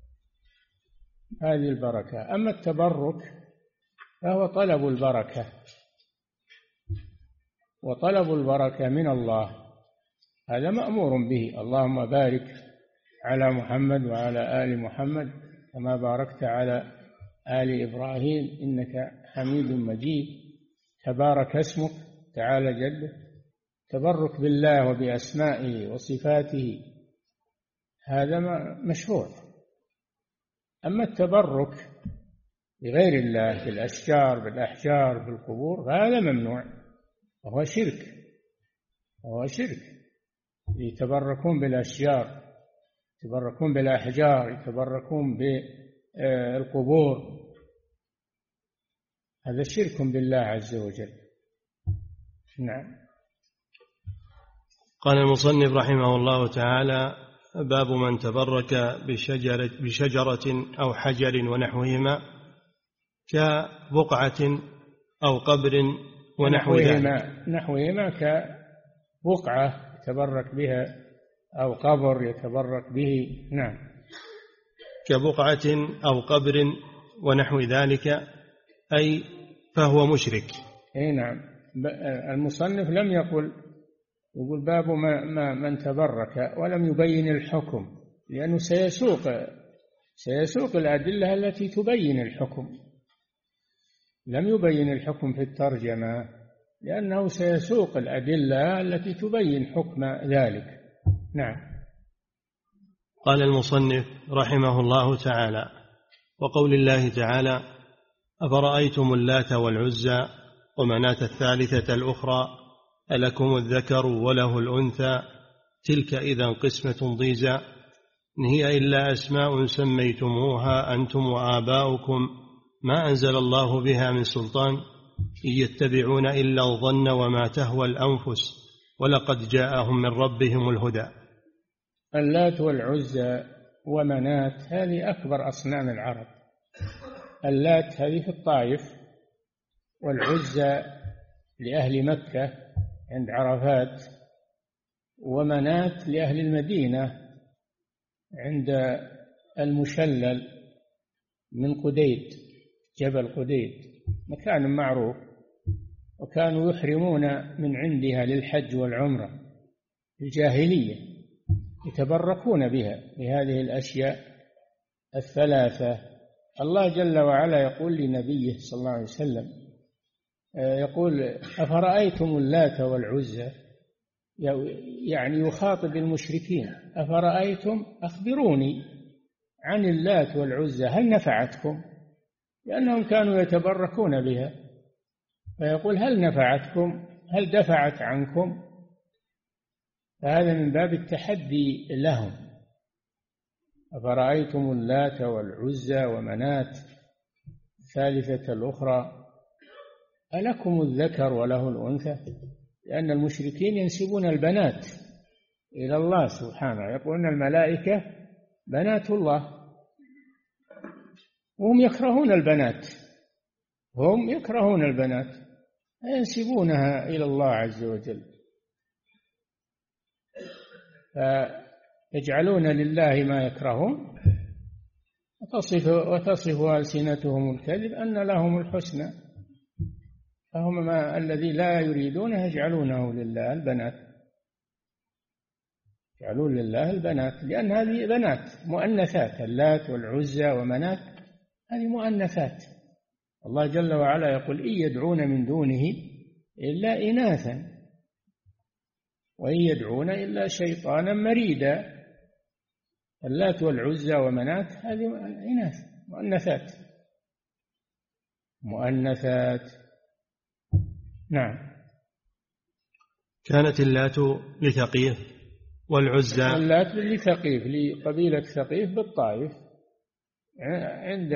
D: هذه البركة. أما التبرك فهو طلب البركة، وطلب البركة من الله هذا مأمور به. اللهم بارك على محمد وعلى آل محمد كما باركت على آل إبراهيم إنك حميد مجيد، تبارك اسمك تعالى جده. تبرك بالله وبأسمائه وصفاته هذا مشروع. أما التبرك بغير الله بالأشجار بالأحجار بالقبور هذا ممنوع، وهو شرك، وهو شرك. يتبركون بالأشجار، يتبركون بالأحجار، يتبركون بالقبور، هذا شرك بالله عز وجل. نعم.
C: قال المصنف رحمه الله تعالى: باب من تبرك بشجرة أو حجر ونحوهما كبقعة أو قبر ونحو ذلك.
D: نحوهما كبقعة يتبرك بها أو قبر يتبرك به. نعم.
C: كبقعة أو قبر ونحو ذلك أي فهو مشرك.
D: أي نعم. المصنف لم يقول باب من تبرك، ولم يبين الحكم، لأنه سيسوق الأدلة التي تبين الحكم. لم يبين الحكم في الترجمة لأنه سيسوق الأدلة التي تبين حكم ذلك. نعم.
C: قال المصنف رحمه الله تعالى: وقول الله تعالى: أفرأيتم اللات والعزى ومناة الثالثة الأخرى ألكم الذكر وله الأنثى تلك إذا قسمة ضيزى إن هي إلا أسماء سميتموها أنتم وآباؤكم ما أنزل الله بها من سلطان إن يتبعون إلا الظن وما تهوى الأنفس ولقد جاءهم من ربهم الهدى.
D: اللات والعزى ومناة هذه أكبر أصنام العرب. اللات هذه في الطائف، والعزى لأهل مكة عند عرفات، ومناة لأهل المدينة عند المشلل من قديد، جبل قديد مكان معروف، وكانوا يحرمون من عندها للحج والعمرة في الجاهلية، يتبركون بها بهذه الأشياء الثلاثة. الله جل وعلا يقول لنبيه صلى الله عليه وسلم، يقول: أفرأيتم اللات والعزى، يعني يخاطب المشركين: أفرأيتم، أخبروني عن اللات والعزى هل نفعتكم؟ لأنهم كانوا يتبركون بها، فيقول هل نفعتكم؟ هل دفعت عنكم؟ فهذا من باب التحدي لهم. أفرأيتم اللات والعزى ومناة الثالثة الأخرى ألكم الذكر وله الأنثى؟ لأن المشركين ينسبون البنات إلى الله سبحانه، يقولون الملائكة بنات الله، وهم يكرهون البنات، هم يكرهون البنات ينسبونها إلى الله عز وجل، فيجعلون لله ما يكرهون، وتصف ألسنتهم الكذب أن لهم الحسنى، فهم الذي لا يريدون يجعلونه لله البنات، يجعلون لله البنات، لأن هذه بنات مؤنثات، اللات والعزى ومنات هذه مؤنثات. الله جل وعلا يقول إن يدعون من دونه إلا إناثا وإن يدعون إلا شيطانا مريدا. اللات والعزى ومنات هذه إناث مؤنثات. نعم.
C: كانت اللات لثقيف والعزى
D: اللات لثقيف، لقبيلة ثقيف بالطائف، عند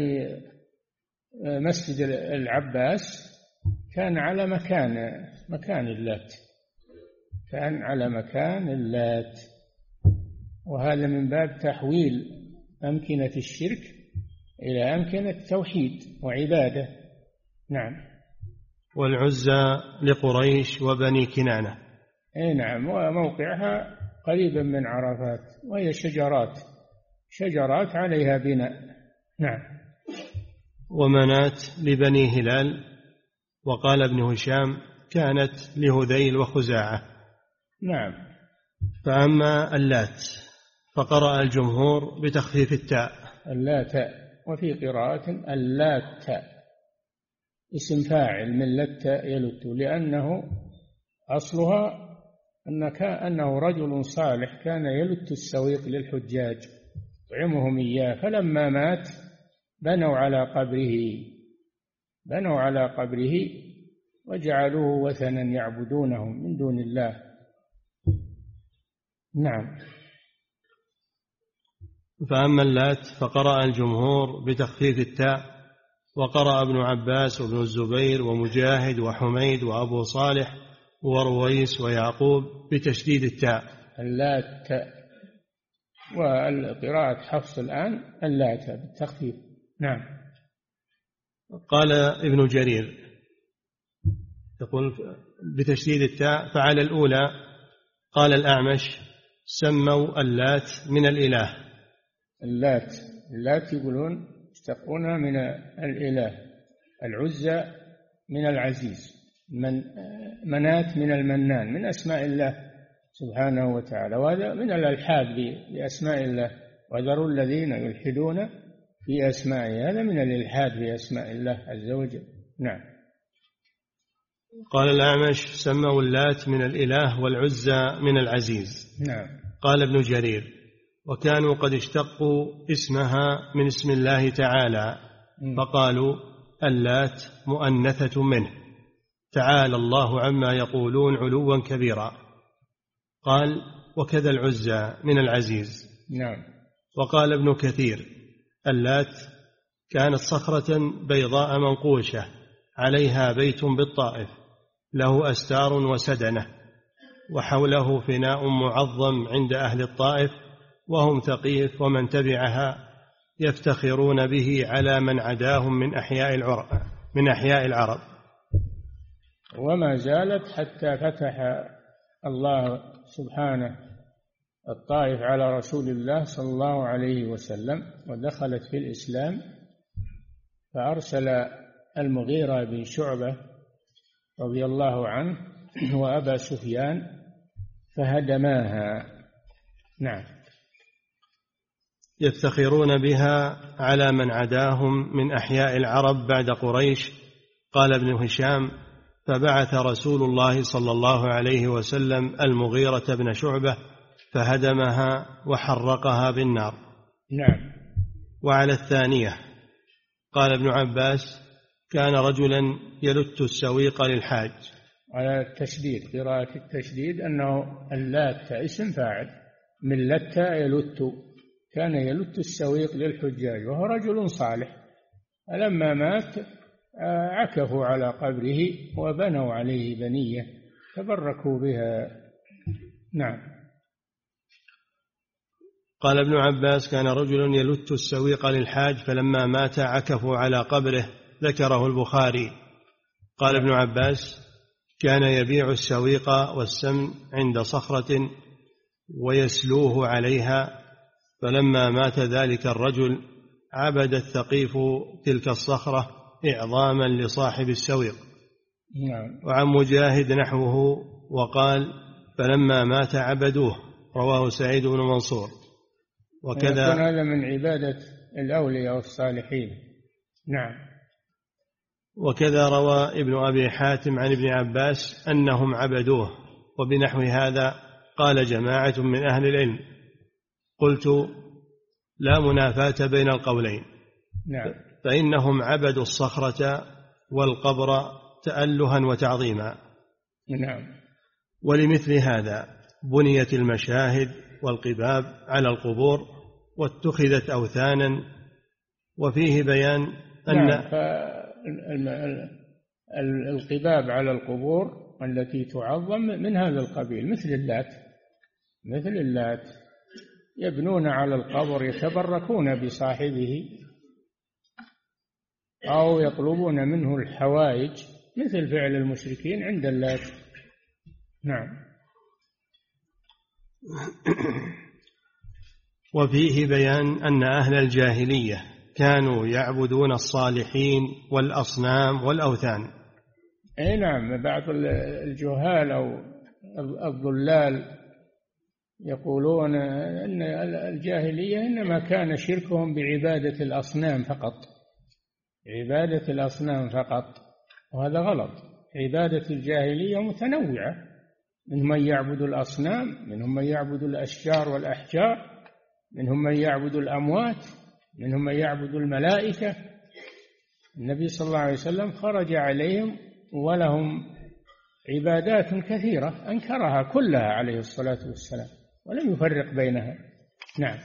D: مسجد العباس كان على مكان اللات، كان على مكان اللات، وهذا من باب تحويل أمكنة الشرك إلى أمكنة توحيد وعبادة. نعم.
C: والعزى لقريش وبني كنانة.
D: نعم، وموقعها قريبا من عرفات، وهي شجرات عليها بناء. نعم.
C: ومنات لبني هلال، وقال ابن هشام كانت لهذيل وخزاعة.
D: نعم.
C: فأما اللات فقرأ الجمهور بتخفيف التاء،
D: اللات، وفي قراءة اللات، اسم فاعل من لت يلت، لأنه أصلها أنه رجل صالح كان يلت السويق للحجاج يطعمهم إياه، فلما مات بنوا على قبره وجعلوه وثنا يعبدونه من دون الله. نعم.
C: فأما اللات فقرأ الجمهور بتخفيف التاء، وقرأ ابن عباس وابن الزبير ومجاهد وحميد وأبو صالح ورويس ويعقوب بتشديد التاء
D: اللات، والقراءة حفص الآن اللات بالتخفيف. نعم.
C: قال ابن جرير يقول بتشديد التاء، فعلى الأولى قال الأعمش سموا اللات من الإله.
D: اللات يقولون يشتقونها من الإله، العزى من العزيز، منات من المنان، من أسماء الله سبحانه وتعالى، وهذا من الألحاد بأسماء الله، وذروا الذين يلحدون في أسمائه، هذا من الإلحاد في أسماء الله عز وجل. نعم.
C: قال الأعمش سموا اللات من الإله والعزى من العزيز.
D: نعم.
C: قال ابن جرير وكانوا قد اشتقوا اسمها من اسم الله تعالى، فقالوا اللات مؤنثة منه، تعالى الله عما يقولون علوا كبيرا. قال وكذا العزى من العزيز.
D: نعم.
C: وقال ابن كثير اللات كانت صخرة بيضاء منقوشة عليها بيت بالطائف له أستار وسدنة، وحوله فناء معظم عند أهل الطائف، وهم ثقيف ومن تبعها يفتخرون به على من عداهم من أحياء العرب.
D: وما زالت حتى فتح الله سبحانه الطائف على رسول الله صلى الله عليه وسلم ودخلت في الإسلام، فأرسل المغيرة بن شعبة رضي الله عنه وأبا سفيان فهدماها. نعم.
C: يفتخرون بها على من عداهم من أحياء العرب بعد قريش. قال ابن هشام فبعث رسول الله صلى الله عليه وسلم المغيرة بن شعبة فهدمها وحرقها بالنار.
D: نعم.
C: وعلى الثانية قال ابن عباس كان رجلا يلت السويق للحاج.
D: على التشديد، قراءة التشديد أنه اللات اسم فاعل من لت يلت، كان يلت السويق للحجاج وهو رجل صالح. فلما مات عكفوا على قبره وبنوا عليه بنية تبركوا بها. نعم.
C: قال ابن عباس كان رجل يلت السويق للحاج فلما مات عكفوا على قبره، ذكره البخاري. قال ابن عباس كان يبيع السويق والسمن عند صخرة ويسلوه عليها، فلما مات ذلك الرجل عبد الثقيف تلك الصخرة إعظاما لصاحب السويق. وعن مجاهد نحوه وقال فلما مات عبدوه، رواه سعيد بن منصور. وكذا
D: هذا من عبادة الأولياء والصالحين. نعم.
C: وكذا روى ابن أبي حاتم عن ابن عباس أنهم عبدوه، وبنحو هذا قال جماعة من أهل العلم. قلت لا منافاة بين القولين.
D: نعم.
C: فإنهم عبدوا الصخرة والقبر تألها وتعظيما.
D: نعم.
C: ولمثل هذا بنيت المشاهد والقباب على القبور واتخذت أوثانا. وفيه بيان أن
D: القباب على القبور التي تعظم من هذا القبيل، مثل اللات يبنون على القبر يتبركون بصاحبه أو يطلبون منه الحوائج مثل فعل المشركين عند اللات. نعم.
C: وفيه بيان أن أهل الجاهلية كانوا يعبدون الصالحين والأصنام والأوثان.
D: أي نعم. بعض الجهال أو الضلال يقولون أن الجاهلية إنما كان شركهم بعبادة الأصنام فقط، وهذا غلط. عبادة الجاهلية متنوعة، منهم من يعبد الأصنام، منهم من يعبد الأشجار والأحجار، منهم من يعبد الأموات، منهم من يعبد الملائكة. النبي صلى الله عليه وسلم خرج عليهم ولهم عبادات كثيرة أنكرها كلها عليه الصلاة والسلام ولم يفرق بينها. نعم.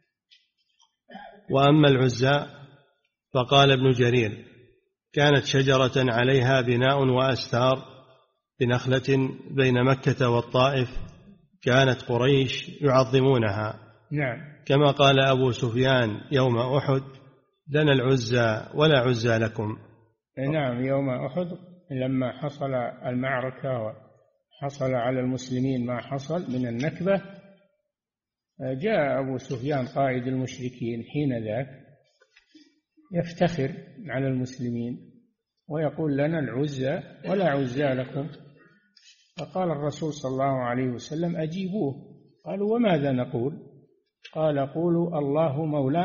C: وأما العزى فقال ابن جرير كانت شجرة عليها بناء وأستار بنخلة بين مكة والطائف، كانت قريش يعظمونها.
D: نعم.
C: كما قال أبو سفيان يوم أحد لنا العزى ولا عزى لكم.
D: نعم. يوم أحد لما حصل المعركة وحصل على المسلمين ما حصل من النكبة، جاء أبو سفيان قائد المشركين حين ذاك يفتخر على المسلمين ويقول لنا العزى ولا عزى لكم. فقال الرسول صلى الله عليه وسلم أجيبوه. قالوا وماذا نقول؟ قال قولوا الله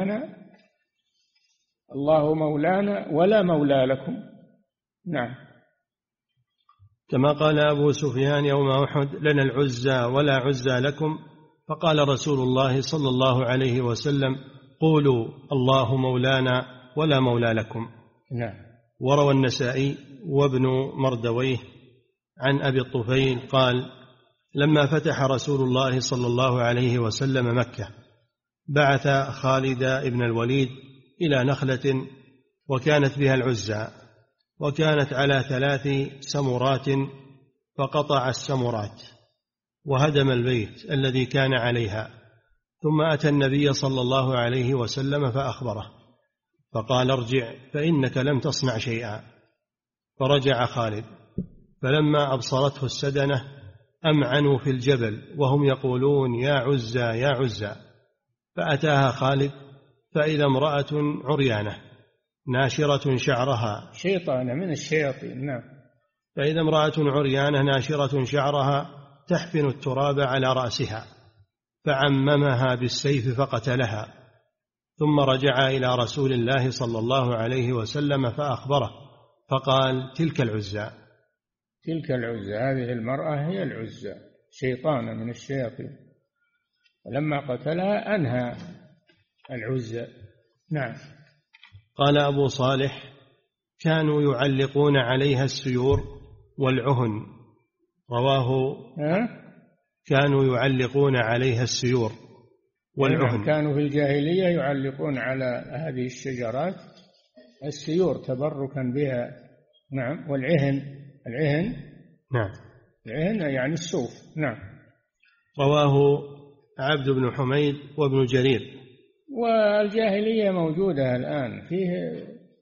D: مولانا ولا مولى لكم. نعم.
C: كما قال أبو سفيان يوم أحد لنا العزى ولا عزى لكم، فقال رسول الله صلى الله عليه وسلم قولوا الله مولانا ولا مولى لكم.
D: نعم.
C: وروى النسائي وابن مردويه عن أبي الطفيل قال لما فتح رسول الله صلى الله عليه وسلم مكة بعث خالد بن الوليد إلى نخلة وكانت بها العزى، وكانت على 3 سمرات، فقطع السمرات وهدم البيت الذي كان عليها، ثم أتى النبي صلى الله عليه وسلم فأخبره، فقال ارجع فإنك لم تصنع شيئا. فرجع خالد، فلما أبصرته السدنة أمعنوا في الجبل وهم يقولون يا عزى يا عزى، فأتاها خالد فإذا امرأة عريانة ناشرة شعرها،
D: شيطانة من الشياطين. نعم.
C: فإذا امرأة عريانة ناشرة شعرها تحفن التراب على رأسها، فعممها بالسيف فقتلها، ثم رجع إلى رسول الله صلى الله عليه وسلم فأخبره، فقال تلك العزى.
D: هذه المرأة هي العزى، شيطانة من الشياطين، ولما قتلها أنهى العزى. نعم.
C: قال أبو صالح كانوا يعلقون عليها السيور والعهن. رواه كانوا يعلقون عليها السيور والعهن.
D: كانوا في الجاهلية يعلقون على هذه الشجرات السيور تبركا بها. نعم. والعهن
C: نعم،
D: العهن يعني السوف. نعم.
C: رواه عبد بن حميد وابن جرير.
D: والجاهلية موجودة الآن، فيه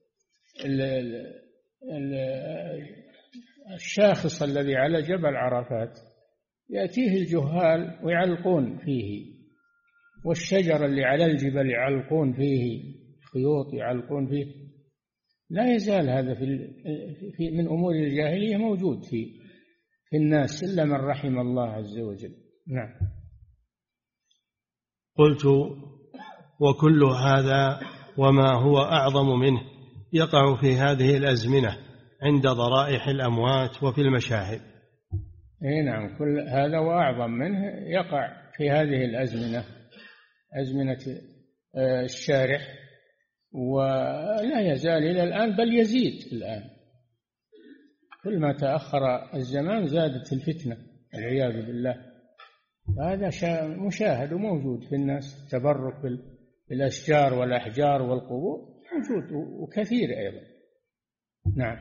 D: الشاخص الذي على جبل عرفات يأتيه الجهال ويعلقون فيه، والشجر اللي على الجبل يعلقون فيه، خيوط يعلقون فيه. لا يزال هذا من أمور الجاهلية موجود في الناس إلا من رحم الله عز وجل. نعم.
C: قلت: وكل هذا وما هو أعظم منه يقع في هذه الأزمنة عند ضرائح الأموات وفي المشاهد.
D: نعم، كل هذا وأعظم منه يقع في هذه الأزمنة، أزمنة الشارح، ولا يزال إلى الآن بل يزيد الآن. كل ما تأخر الزمان زادت الفتنة والعياذ بالله. هذا مشاهد وموجود في الناس، التبرك بالأشجار والأحجار والقبور موجود وكثير أيضا. نعم.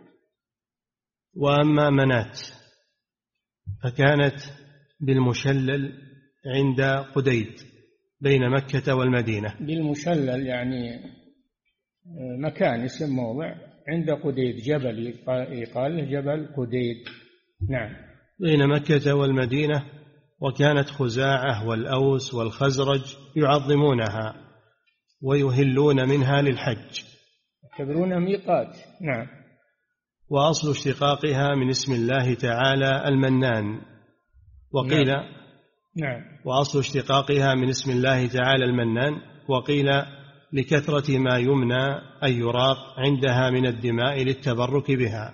C: وأما منات فكانت بالمشلل عند قديد بين مكة والمدينة.
D: بالمشلل يعني مكان اسم موضع عند قديد، جبل يقال له جبل قديد. نعم.
C: بين مكة والمدينة. وكانت خزاعة والأوس والخزرج يعظمونها ويهلون منها للحج،
D: يعتبرون ميقات. نعم.
C: وأصل اشتقاقها من اسم الله تعالى المنان. وقيل
D: نعم.
C: وأصل اشتقاقها من اسم الله تعالى المنان، وقيل لكثرة ما يمنى أن يراق عندها من الدماء للتبرك بها.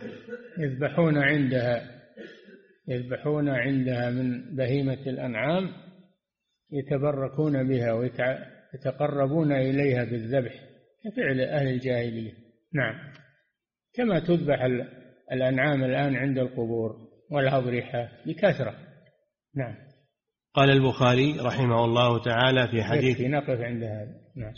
D: يذبحون عندها من بهيمة الأنعام، يتبركون بها ويتقربون إليها بالذبح كفعل أهل الجاهلية. نعم. كما تذبح الأنعام الآن عند القبور والأضرحة بكثرة. نعم.
C: قال البخاري رحمه الله تعالى في حديث.
D: نقف عند هذا. نعم.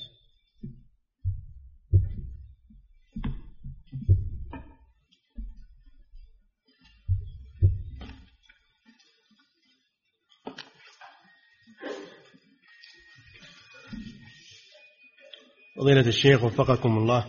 C: فضيلة الشيخ وفقكم الله،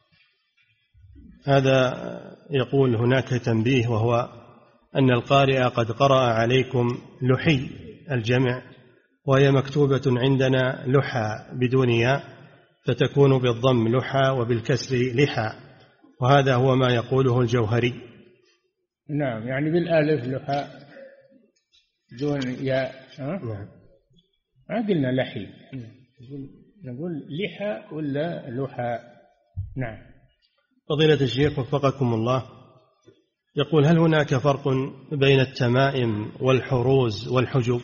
C: هذا يقول هناك تنبيه، وهو أن القارئ قد قرأ عليكم لحي الجمع، وهي مكتوبة عندنا لحى بدون ياء، فتكون بالضم لحى وبالكسر لحى، وهذا هو ما يقوله الجوهري.
D: نعم، يعني بالالف لحى دون ياء.
C: نعم.
D: ما قلنا لحي، نقول لحى ولا لحى. نعم.
C: فضيلة الشيخ وفقكم الله، يقول: هل هناك فرق بين التمائم والحروز والحجب؟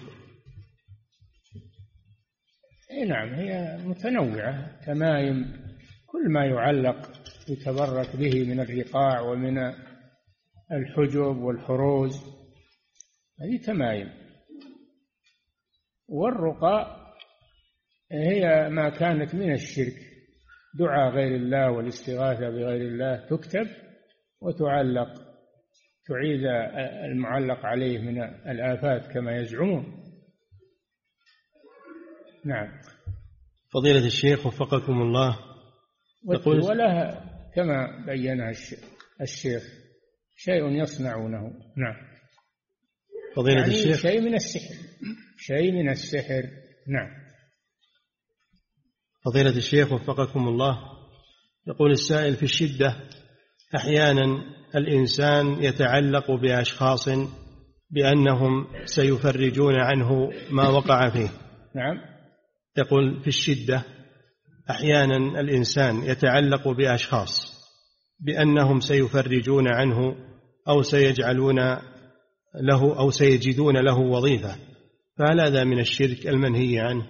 D: نعم، هي متنوعة. تمائم كل ما يعلق يتبرك به من الرقاع ومن الحجب والحروز، هذه تمائم. والرقى هي ما كانت من الشرك، دعاء غير الله والاستغاثة بغير الله، تكتب وتعلق، تعيد المعلق عليه من الآفات كما يزعمون. نعم.
C: فضيلة الشيخ وفقكم الله،
D: يقول: ولها كما بينها الشيخ شيء يصنعونه. نعم.
C: فضيلة
D: يعني
C: الشيخ،
D: شيء من السحر. نعم.
C: فضيلة الشيخ وفقكم الله، يقول السائل: في الشدة أحيانا الإنسان يتعلق بأشخاص بأنهم سيفرجون عنه ما وقع فيه.
D: نعم.
C: يقول: في الشدة أحيانا الإنسان يتعلق بأشخاص بأنهم سيفرجون عنه أو سيجعلون له أو سيجدون له وظيفة، فهل هذا من الشرك المنهي عنه؟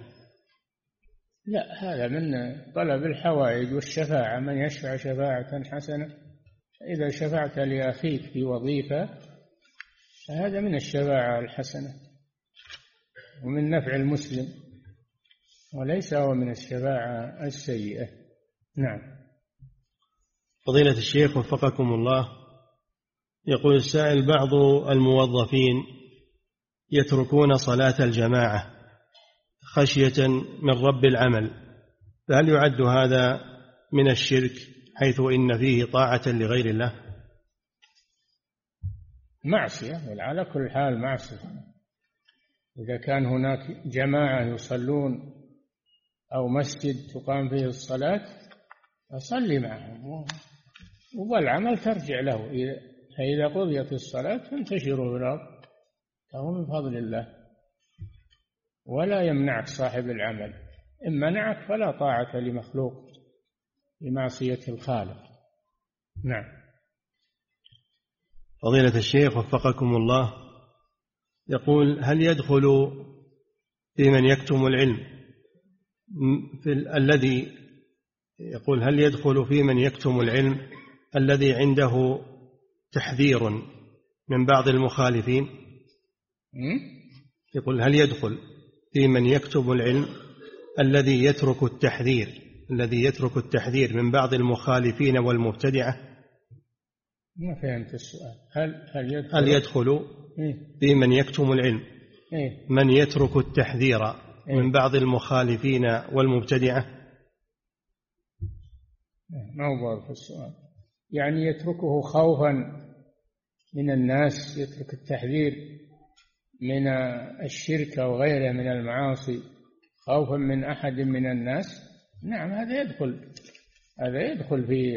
D: لا، هذا من طلب الحوائج والشفاعة، من يشفع شفاعة حسنة إذا شفعت لأخيك في وظيفة فهذا من الشفاعة الحسنة ومن نفع المسلم، وليس هو من الشفاعة السيئة. نعم.
C: فضيلة الشيخ وفقكم الله، يقول السائل: بعض الموظفين يتركون صلاة الجماعة خشية من رب العمل، فهل يعد هذا من الشرك حيث إن فيه طاعة لغير الله؟
D: معصية، على كل حال معصية. إذا كان هناك جماعة يصلون أو مسجد تقام فيه الصلاة فصلي معهم، والعمل ترجع له. فإذا قضيت الصلاة فانتشروا في الأرض فهو من فضل الله، ولا يمنعك صاحب العمل. إن منعك فلا طاعة لمخلوق بمعصية الخالق. نعم.
C: فضيلة الشيخ وفقكم الله، يقول: هل يدخل في من يكتم العلم هل يدخل في من يكتم العلم الذي عنده تحذير من بعض المخالفين؟ يقول: هل يدخل في من يكتم العلم الذي يترك التحذير من بعض المخالفين والمبتدعة؟
D: ما فهمت السؤال.
C: هل يدخل في من يكتم العلم من يترك التحذير من بعض المخالفين والمبتدعة؟
D: ما هو واضح السؤال. يعني يتركه خوفا من الناس، يترك التحذير من الشرك وغيره من المعاصي خوفا من أحد من الناس. نعم، هذا يدخل في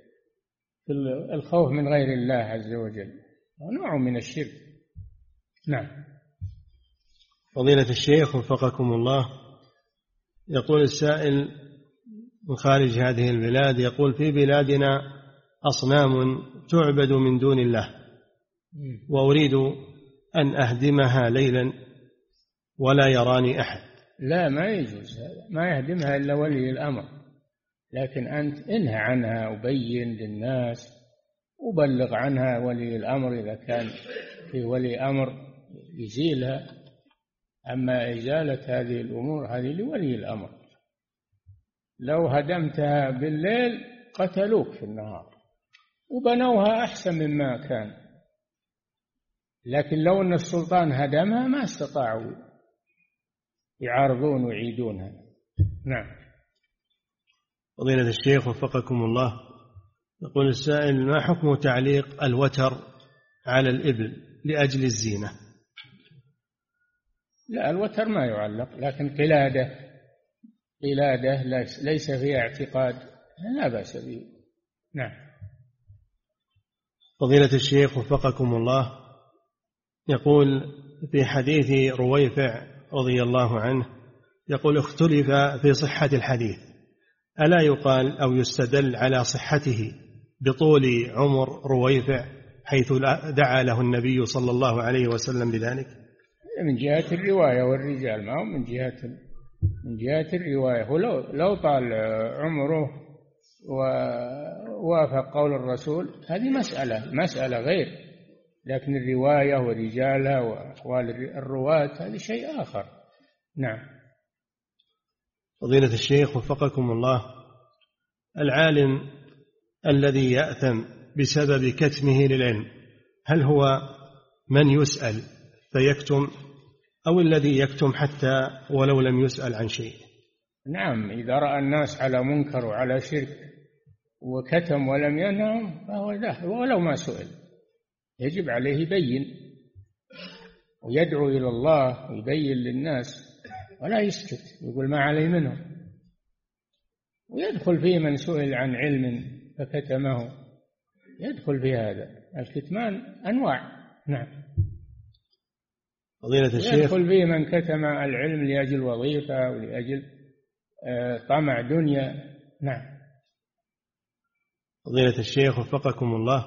D: الخوف من غير الله عز وجل، ونوع من الشرك. نعم.
C: فضيلة الشيخ وفقكم الله، يقول السائل من خارج هذه البلاد، يقول: في بلادنا أصنام تعبد من دون الله، وأريد أن أهدمها ليلا ولا يراني أحد.
D: لا، ما يجوز هذا، ما يهدمها إلا ولي الأمر، لكن أنت انهى عنها وبين للناس وبلغ عنها ولي الأمر إذا كان في ولي أمر يزيلها. أما إزالة هذه الأمور هذه لولي الأمر. لو هدمتها بالليل قتلوك في النهار وبنوها أحسن مما كان، لكن لو أن السلطان هدمها ما استطاعوا يعارضون ويعيدونها. نعم.
C: فضيلة الشيخ وفقكم الله، يقول السائل: ما حكم تعليق الوتر على الإبل لأجل الزينة؟
D: لا، الوتر ما يعلق، لكن قلادة ليس فيها اعتقاد لا بأس به. نعم.
C: فضيلة الشيخ وفقكم الله، يقول في حديث رويفع رضي الله عنه، يقول: اختلف في صحة الحديث، ألا يقال أو يستدل على صحته بطول عمر رويفع حيث دعا له النبي صلى الله عليه وسلم بذلك؟
D: من جهة الرواية والرجال، ما هو من جهة الرواية. هو لو طال عمره ووافق قول الرسول هذه مسألة غير، لكن الرواية ورجالها وأحوال الرواة هذا شيء آخر. نعم.
C: فضيلة الشيخ وفقكم الله، العالم الذي يأثم بسبب كتمه للعلم، هل هو من يسأل فيكتم أو الذي يكتم حتى ولو لم يسأل عن شيء؟
D: نعم، إذا رأى الناس على منكر وعلى شرك وكتم ولم ينهم فهو داخل، ولو ما سئل يجب عليه يبين ويدعو إلى الله ويبين للناس ولا يسكت يقول ما علي منهم. ويدخل فيه من سئل عن علم فكتمه، يدخل في هذا. الكتمان أنواع. نعم.
C: فضيلة الشيخ،
D: يدخل فيه من كتم العلم لأجل وظيفة ولأجل طمع دنيا. نعم.
C: فضيلة الشيخ وفقكم الله،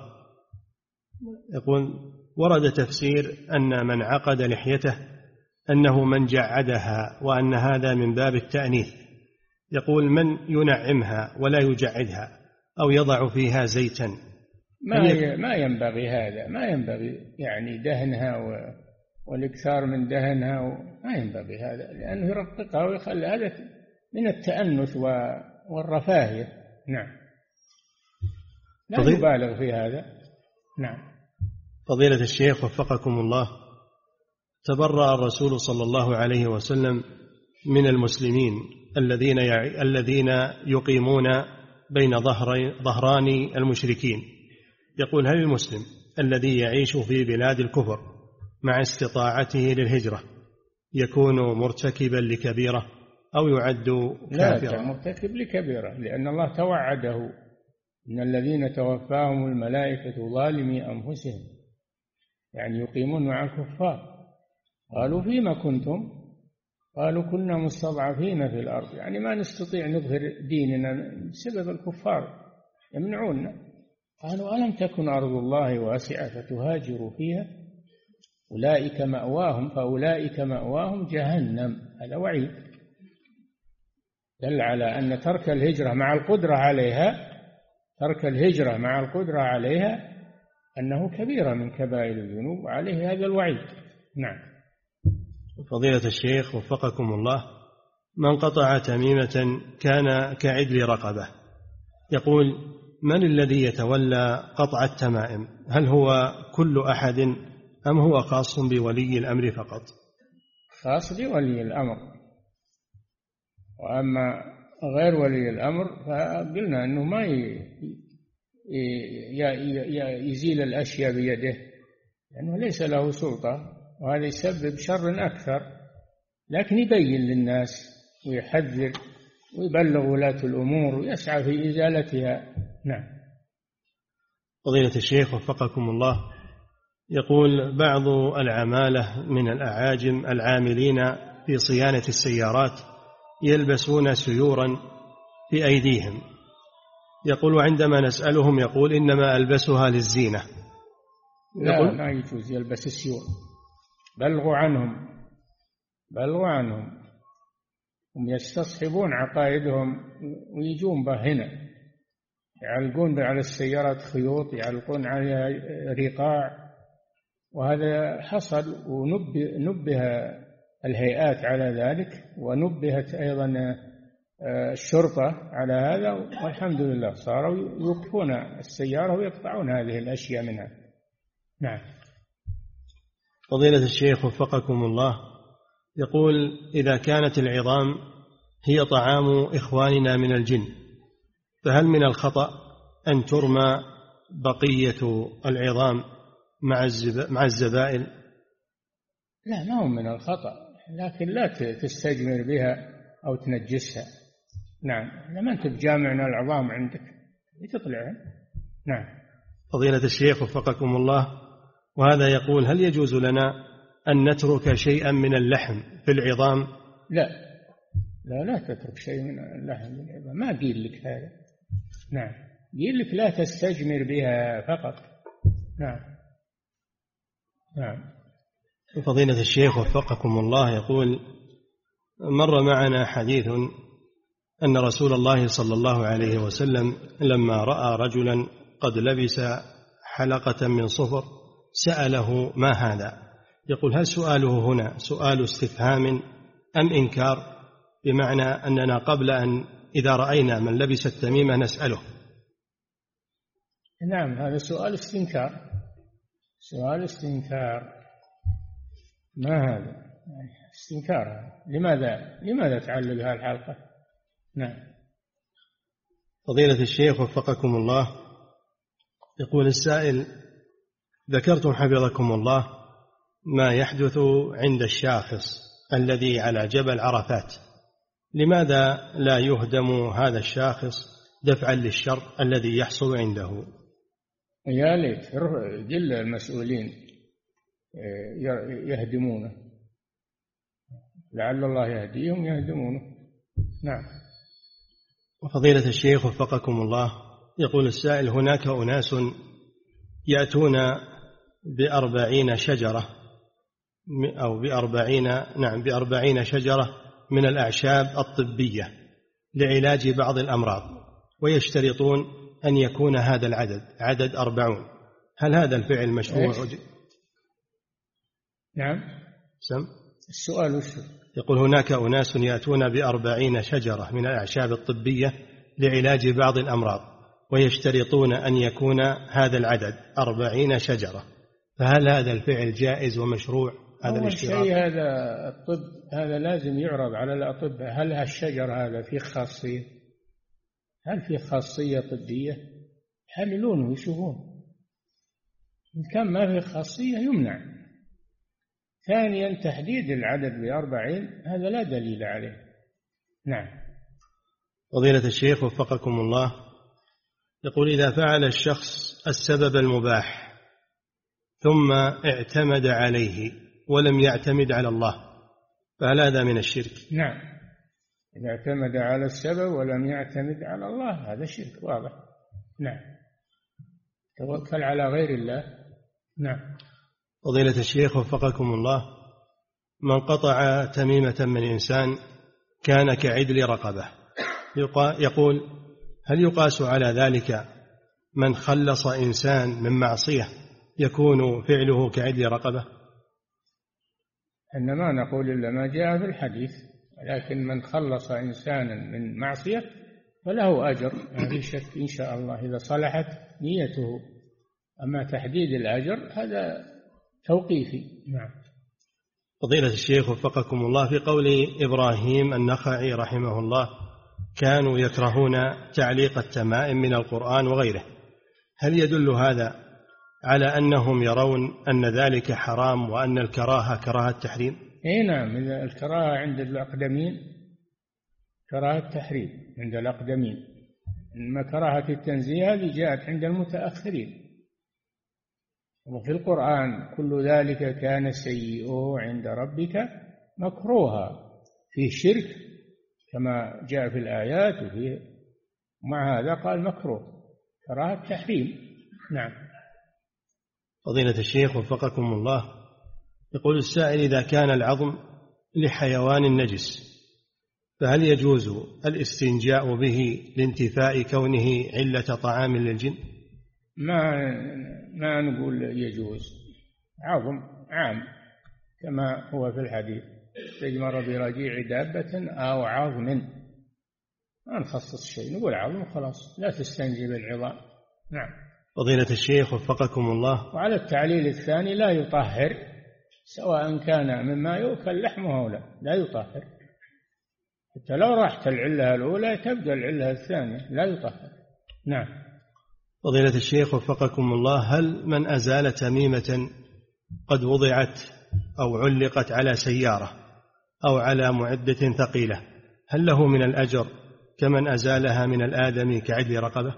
C: يقول: ورد تفسير أن من عقد لحيته أنه من جعدها، وأن هذا من باب التأنيث. يقول: من ينعمها ولا يجعدها أو يضع فيها زيتا
D: ما ينبغي هذا، ما ينبغي يعني دهنها والإكثار من دهنها، ما ينبغي هذا، لأنه يرققها ويخلي هذا من التأنث والرفاهية. نعم، لا يبالغ في هذا. نعم.
C: فضيلة الشيخ وفقكم الله، تبرأ الرسول صلى الله عليه وسلم من المسلمين الذين يقيمون بين ظهران المشركين. يقول: هل المسلم الذي يعيش في بلاد الكفر مع استطاعته للهجرة يكون مرتكبا لكبيرة أو يعد كافرا؟
D: لا، مرتكب لكبيرة، لأن الله توعده إن الذين توفاهم الملائكة ظالمي أنفسهم، يعني يقيمون مع الكفار. قالوا: فيما كنتم؟ قالوا: كنا مستضعفين في الأرض، يعني ما نستطيع نظهر ديننا بسبب الكفار يمنعوننا. قالوا: ألم تكن أرض الله واسعة فتهاجروا فيها؟ أولئك مأواهم فأولئك مأواهم جهنم. هذا وعيد دل على أن ترك الهجرة مع القدرة عليها أنه كبيرة من كبائر الذنوب، وعليه هذا الوعيد. نعم.
C: فضيلة الشيخ وفقكم الله، من قطع تميمة كان كعدل رقبة. يقول: من الذي يتولى قطع التمائم؟ هل هو كل أحد أم هو خاص بولي الأمر فقط؟
D: خاص بولي الأمر، وأما غير ولي الأمر فقلنا أنه ما يزيل الأشياء بيده، لأنه ليس له سلطة، وهذا يسبب شر أكثر. لكن يبين للناس ويحذر ويبلغ ولاة الأمور ويسعى في إزالتها. نعم.
C: فضيلة الشيخ وفقكم الله، يقول: بعض العمالة من الأعاجم العاملين في صيانة السيارات يلبسون سيورا في أيديهم. يقول: عندما نسألهم يقول: إنما ألبسها للزينة.
D: لا، ما يجوز يلبس السيور. بلغوا عنهم. هم يستصحبون عقائدهم ويجون به هنا، يعلقون على السيارات خيوط، يعلقون عليها رقاع، وهذا حصل. ونبه الهيئات على ذلك، ونبهت أيضا الشرطة على هذا، والحمد لله صاروا يوقفون السيارة ويقطعون هذه الأشياء منها. نعم.
C: فضيلة الشيخ وفقكم الله، يقول: إذا كانت العظام هي طعام إخواننا من الجن، فهل من الخطأ أن ترمى بقية العظام مع الزبائن؟
D: لا، ما هو من الخطأ، لكن لا تستجمر بها أو تنجسها. نعم، لما أنت بجامعنا العظام عندك تطلعها. نعم.
C: فضيلة الشيخ وفقكم الله، وهذا يقول: هل يجوز لنا أن نترك شيئا من اللحم في العظام؟
D: لا تترك شيء من اللحم في العظام، ما قيل لك هذا. نعم، قيل لك لا تستجمر بها فقط. نعم.
C: فضيلة الشيخ وفقكم الله، يقول: مر معنا حديث أن رسول الله صلى الله عليه وسلم لما رأى رجلا قد لبس حلقة من صفر سأله: ما هذا؟ يقول: هل سؤاله هنا سؤال استفهام أم إنكار؟ بمعنى أننا قبل أن إذا رأينا من لبس التميمة نسأله.
D: نعم، هذا سؤال استنكار. ما هذا استنكار؟ لماذا تعلق هذه الحلقة؟ نعم.
C: فضيلة الشيخ وفقكم الله، يقول السائل: ذكرتم حفظكم الله ما يحدث عند الشاخص الذي على جبل عرفات، لماذا لا يهدم هذا الشاخص دفعا للشر الذي يحصل عنده؟
D: يا ليت جل المسؤولين يهدمونه، لعل الله يهديهم يهدمونه. نعم.
C: وفضيلة الشيخ وفقكم الله، يقول السائل: هناك أناس يأتون ب40 شجرة أو ب40 شجرة من الأعشاب الطبية لعلاج بعض الأمراض، ويشترطون أن يكون هذا العدد عدد 40، هل هذا الفعل مشروع؟
D: نعم.
C: سم
D: السؤال وش؟
C: يقول هناك أناس يأتون ب40 شجرة من الأعشاب الطبية لعلاج بعض الأمراض، ويشترطون أن يكون هذا العدد 40 شجرة، فهل هذا الفعل جائز ومشروع؟ هذا الاشتراط.
D: شيء هذا الطب هذا لازم يعرض على الأطباء، هل هالشجر هذا فيه خاصية؟ هل فيه خاصية طبية؟ يحللونه ويشوفون، إن كان ما فيه خاصية يمنع. ثانيا تحديد العدد ب40 هذا لا دليل عليه. نعم.
C: فضيلة الشيخ وفقكم الله، يقول إذا فعل الشخص السبب المباح ثم اعتمد عليه ولم يعتمد على الله، فهل هذا من الشرك؟
D: نعم، إذا اعتمد على السبب ولم يعتمد على الله هذا شرك واضح. نعم، توكل على غير الله. نعم.
C: فضيلة الشيخ وفقكم الله، من قطع تميمة من إنسان كان كعدل رقبة، يقول هل يقاس على ذلك من خلص إنسان من معصية يكون فعله كعدل رقبة؟
D: إنما نقول إلا ما جاء في الحديث، لكن من خلص إنسانا من معصية فله أجر ما في شك إن شاء الله إذا صلحت نيته. أما تحديد الأجر هذا توقيفي. نعم.
C: فضيلة الشيخ وفقكم الله، في قول إبراهيم النخعي رحمه الله كانوا يكرهون تعليق التمائم من القرآن وغيره، هل يدل هذا على أنهم يرون أن ذلك حرام وأن الكراهة كراهة تحريم؟
D: نعم، الكراهة عند الأقدمين كراهة تحريم عند الأقدمين، إنما كراهة التنزيه هذه جاءت عند المتأخرين. وفي القرآن كل ذلك كان سيئه عند ربك مكروها، فيه شرك كما جاء في الآيات، وفيه مع هذا قال مكروه كراهة تحريم. نعم.
C: فضيلة الشيخ وفقكم الله، يقول السائل إذا كان العظم لحيوان نجس فهل يجوز الاستنجاء به لانتفاء كونه علة طعام للجن؟
D: ما نقول يجوز، عظم عام كما هو في الحديث تجمر برجيع دابة أو عظم، ما نخصص شيء، نقول عظم خلاص، لا تستنجي بالعظام. نعم.
C: فضيلة الشيخ وفقكم الله،
D: وعلى التعليل الثاني لا يطهر، سواء كان مما يؤكل لحمه أو لا يطهر، حتى لو راحت العلة الأولى تبدأ العلة الثانية لا يطهر. نعم.
C: فضيلة الشيخ وفقكم الله، هل من أزال تميمة قد وضعت أو علقت على سيارة أو على معدة ثقيلة هل له من الأجر كمن أزالها من الآدم كعدل رقبة؟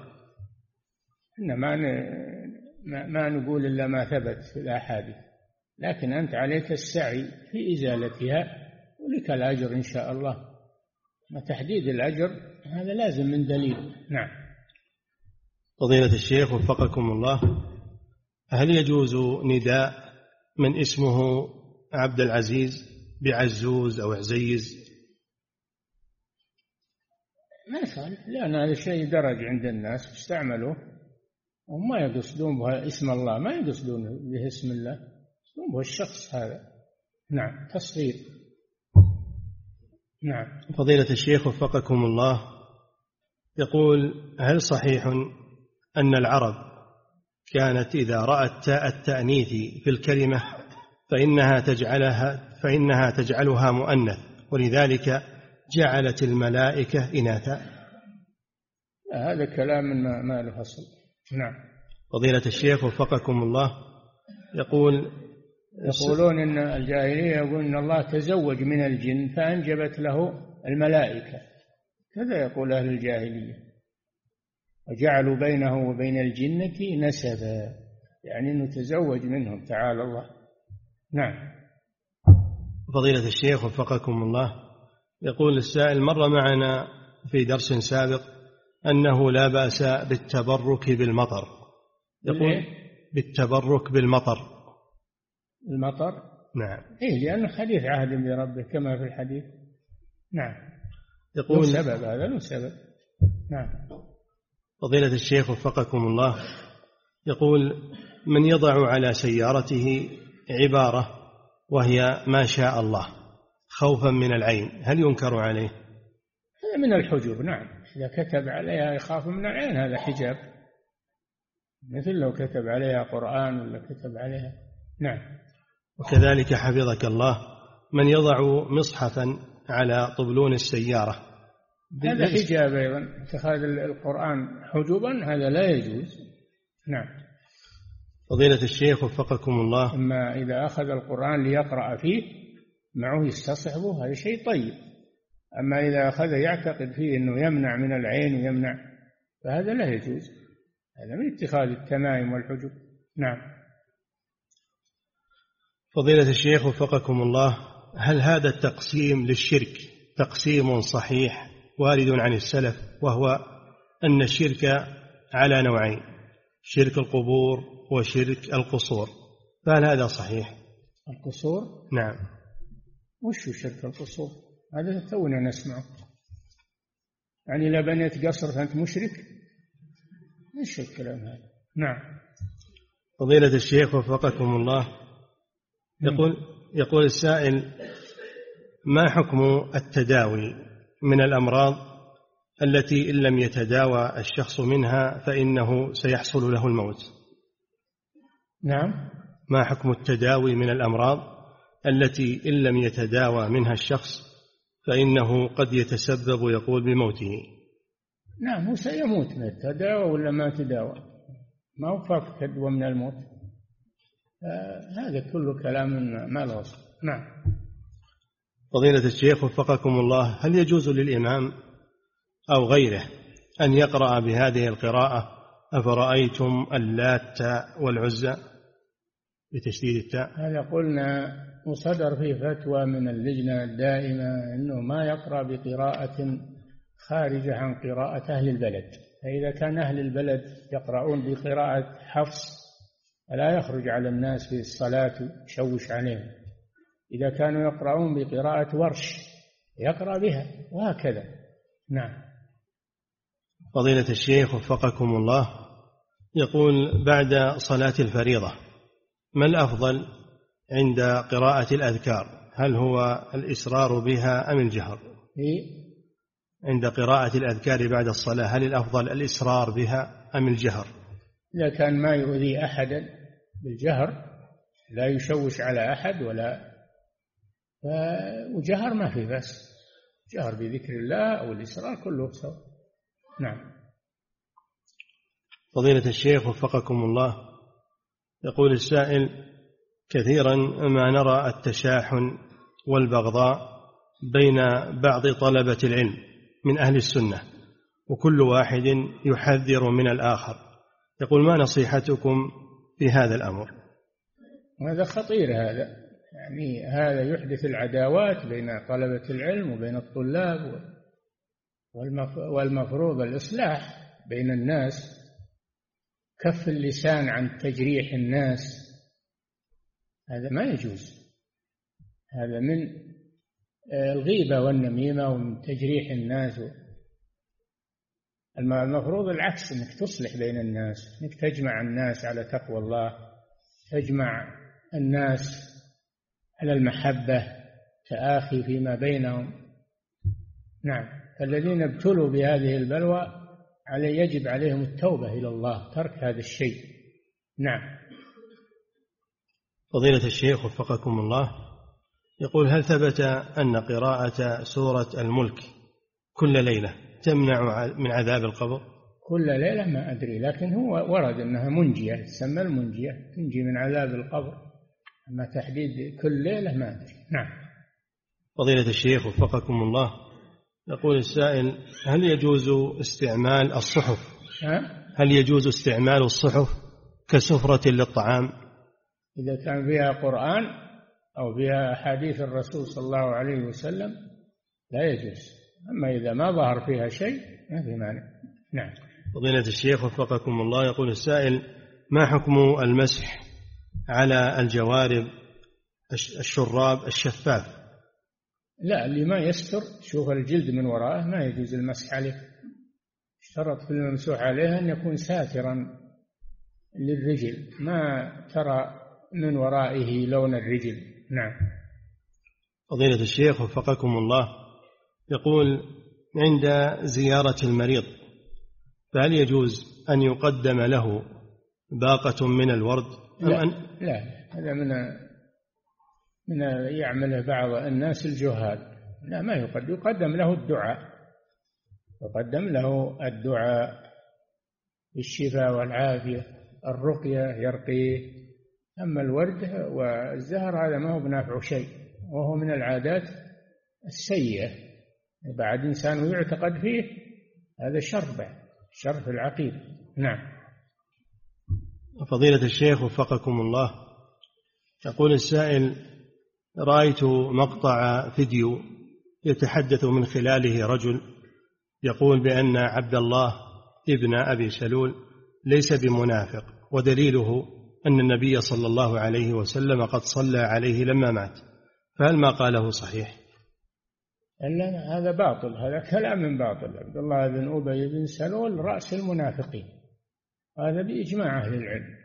D: ما نقول إلا ما ثبت في الأحاديث، لكن أنت عليك السعي في إزالتها ولك الأجر إن شاء الله. ما تحديد الأجر هذا لازم من دليل. نعم.
C: فضيلة الشيخ وفقكم الله، هل يجوز نداء من اسمه عبد العزيز بعزوز أو عزيز؟
D: ما يصالح، لأن هذا شيء درج عند الناس استعملوه وما يقصدون به اسم الله، ما يقصدون به اسم الله، يقصدون به الشخص هذا. نعم، تصغير. نعم.
C: فضيلة الشيخ وفقكم الله، يقول هل صحيح أن العرب كانت إذا رأت تاء التأنيث في الكلمة فإنها تجعلها مؤنث ولذلك جعلت الملائكة إناثا؟
D: هذا كلام ما له أصل. نعم.
C: فضيلة الشيخ وفقكم الله،
D: يقولون إن الجاهلية يقولون إن الله تزوج من الجن فأنجبت له الملائكة، كذا يقول أهل الجاهلية، وجعلوا بينه وبين الجنة نسبا، يعني أنه تزوج منهم تعالى الله. نعم.
C: فضيلة الشيخ وفقكم الله، يقول السائل مر معنا في درس سابق أنه لا بأس بالتبرك بالمطر، يقول بالتبرك بالمطر.
D: المطر؟
C: نعم.
D: لأنه حديث عهد بربه كما في الحديث. نعم.
C: يقول
D: له سبب، هذا له سبب. نعم.
C: فضيلة الشيخ وفقكم الله، يقول: من يضع على سيارته عبارة وهي ما شاء الله خوفا من العين، هل ينكر عليه؟
D: هذا من الحجب، نعم. إذا كتب عليها يخاف من العين هذا حجاب، مثل لو كتب عليها قرآن ولا كتب عليها، نعم.
C: وكذلك حفظك الله من يضع مصحفا على طبلون السيارة،
D: هذا حجاب أيضا. اتخاذ القرآن حجبا هذا لا يجوز، نعم.
C: فضيلة الشيخ وفقكم الله،
D: أما إذا أخذ القرآن ليقرأ فيه معه يستصحبه هذا شيء طيب، أما إذا أخذ يعتقد فيه أنه يمنع من العين ويمنع فهذا لا يجوز، هذا من اتخاذ التمائم والحجب، نعم.
C: فضيلة الشيخ وفقكم الله، هل هذا التقسيم للشرك تقسيم صحيح وارد عن السلف، وهو أن الشرك على نوعين: شرك القبور وشرك القصور، فهل هذا صحيح؟
D: القصور؟
C: نعم.
D: وش شرك القصور؟ هذا تونا نسمعه، يعني لا بنيت قصر فأنت مشرك؟ ايش الكلام هذا؟ نعم.
C: فضيلة الشيخ وفقكم الله، يقول السائل: ما حكم التداوي من الأمراض التي إن لم يتداوى الشخص منها فإنه سيحصل له الموت؟
D: نعم.
C: ما حكم التداوي من الأمراض التي إن لم يتداوى منها الشخص فإنه قد يتسبب يقول بموته؟
D: نعم، هو سيموت من التداوى ولا ما تداوى، ما هو فاق تدوى من الموت، هذا كله كلام ما له أصل، نعم.
C: فضيلة الشيخ وفقكم الله، هل يجوز للإمام أو غيره أن يقرأ بهذه القراءة: أفرأيتم اللات والعزى بتشديد التاء؟
D: هذا قلنا وصدر فيه فتوى من اللجنة الدائمة أنه ما يقرأ بقراءة خارجة عن قراءة أهل البلد، فإذا كان أهل البلد يقرؤون بقراءة حفص فلا يخرج على الناس في الصلاة يشوش عليهم، إذا كانوا يقرؤون بقراءة ورش يقرأ بها، وهكذا، نعم.
C: فضيلة الشيخ وفقكم الله، يقول: بعد صلاة الفريضة ما الأفضل عند قراءة الأذكار؟ هل هو الإسرار بها أم الجهر؟ عند قراءة الأذكار بعد الصلاة هل الأفضل الإسرار بها أم الجهر؟
D: إذا كان ما يؤذي أحدا بالجهر، لا يشوش على أحد وجهر ما في بس، جهر بذكر الله أو الإسرار كله سواء، نعم.
C: فضيلة الشيخ وفقكم الله، يقول السائل: كثيرا ما نرى التشاحن والبغضاء بين بعض طلبة العلم من أهل السنة، وكل واحد يحذر من الآخر، يقول: ما نصيحتكم في هذا الأمر؟
D: هذا خطير، هذا يعني هذا يحدث العداوات بين طلبة العلم وبين الطلاب، والمفروض الإصلاح بين الناس، كف اللسان عن تجريح الناس، هذا ما يجوز، هذا من الغيبة والنميمة ومن تجريح الناس. المفروض العكس، انك تصلح بين الناس، انك تجمع الناس على تقوى الله، تجمع الناس على المحبة، تآخي فيما بينهم، نعم. الذين ابتلوا بهذه البلوى يجب عليهم التوبة إلى الله، ترك هذا الشيء، نعم.
C: فضيلة الشيخ وفقكم الله، يقول: هل ثبت أن قراءة سورة الملك كل ليلة تمنع من عذاب القبر؟
D: كل ليلة ما أدري، لكن هو ورد أنها منجية، تسمى المنجية، تنجي من عذاب القبر، أما تحديد كل ليلة ما أدري، نعم.
C: فضيلة الشيخ وفقكم الله، يقول السائل: هل يجوز استعمال الصحف؟ هل يجوز استعمال الصحف كسفرة للطعام؟
D: إذا كان فيها قرآن أو فيها أحاديث الرسول صلى الله عليه وسلم لا يجوز، أما إذا ما ظهر فيها شيء ما في مانع، نعم.
C: فضيلة الشيخ وفقكم الله، يقول السائل: ما حكم المسح على الجوارب الشراب الشفاف؟
D: لا، اللي ما يستر، شوف الجلد من وراءه ما يجوز المسح عليه، اشترط في الممسوح عليها أن يكون ساترا للرجل، ما ترى من ورائه لون الرجل. نعم.
C: فضيلة الشيخ وفقكم الله، يقول: عند زيارة المريض فهل يجوز أن يقدم له باقة من الورد؟
D: لا، هذا من يعمله بعض الناس الجهال. لا، ما يقدم له الدعاء، يقدم له الدعاء بالشفاء والعافية، الرقية يرقيه. أما الورد والزهر هذا ما هو بنافع شيء، وهو من العادات السيئة. بعد إنسان يعتقد فيه، هذا شر في العقيدة. نعم.
C: فضيلة الشيخ وفقكم الله، يقول السائل: رأيت مقطع فيديو يتحدث من خلاله رجل يقول بأن عبد الله ابن أبي سلول ليس بمنافق، ودليله أن النبي صلى الله عليه وسلم قد صلى عليه لما مات، فهل ما قاله صحيح؟
D: لا، هذا باطل، هذا كلام من باطل. عبد الله بن أبي بن سلول رأس المنافقين، هذا بإجماع أهل العلم،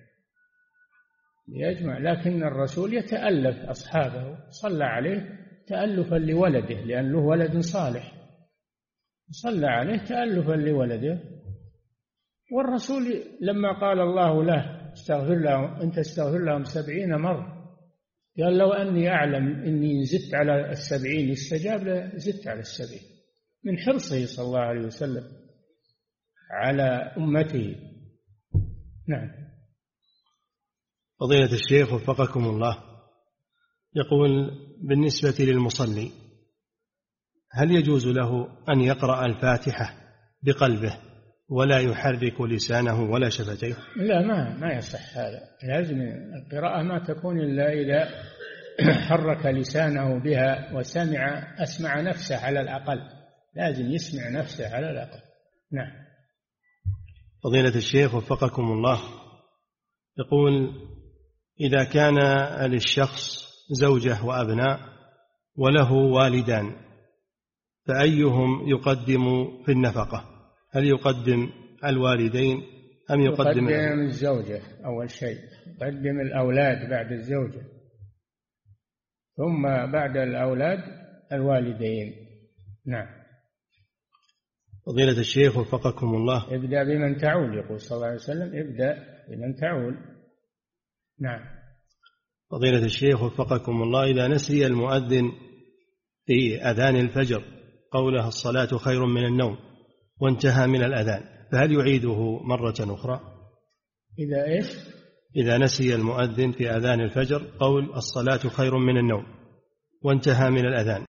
D: لكن الرسول يتألف أصحابه، صلى عليه تألفا لولده، لأن له ولد صالح، صلى عليه تألفا لولده. والرسول لما قال الله له أنت استغفر لهم 70 مرة، قال: لو أني أعلم أني زدت على 70 استجاب لزدت على 70، من حرصه صلى الله عليه وسلم على أمته. نعم.
C: فضيلة الشيخ وفقكم الله، يقول: بالنسبة للمصلي هل يجوز له أن يقرأ الفاتحة بقلبه ولا يحرك لسانه ولا شفتيه؟
D: لا، ما يصح هذا. لازم القراءة ما تكون إلا إذا حرك لسانه بها أسمع نفسه على الأقل، لازم يسمع نفسه على الأقل. نعم.
C: فضيلة الشيخ وفقكم الله، يقول: إذا كان للشخص زوجة وأبناء وله والدان، فأيهم يقدم في النفقة؟ هل يقدم الوالدين أم يقدم
D: الزوجة؟ أول شيء يقدم الأولاد بعد الزوجة، ثم بعد الأولاد الوالدين. نعم.
C: فضيلة الشيخ وفقكم الله،
D: ابدأ بمن تعول، يقول صلى الله عليه وسلم: ابدأ بمن تعول. نعم.
C: فضيلة الشيخ وفقكم الله، إذا نسي المؤذن في أذان الفجر قوله الصلاة خير من النوم وانتهى من الأذان، فهل يعيده مرة أخرى؟ إذا نسي المؤذن في أذان الفجر قول الصلاة خير من النوم وانتهى من الأذان،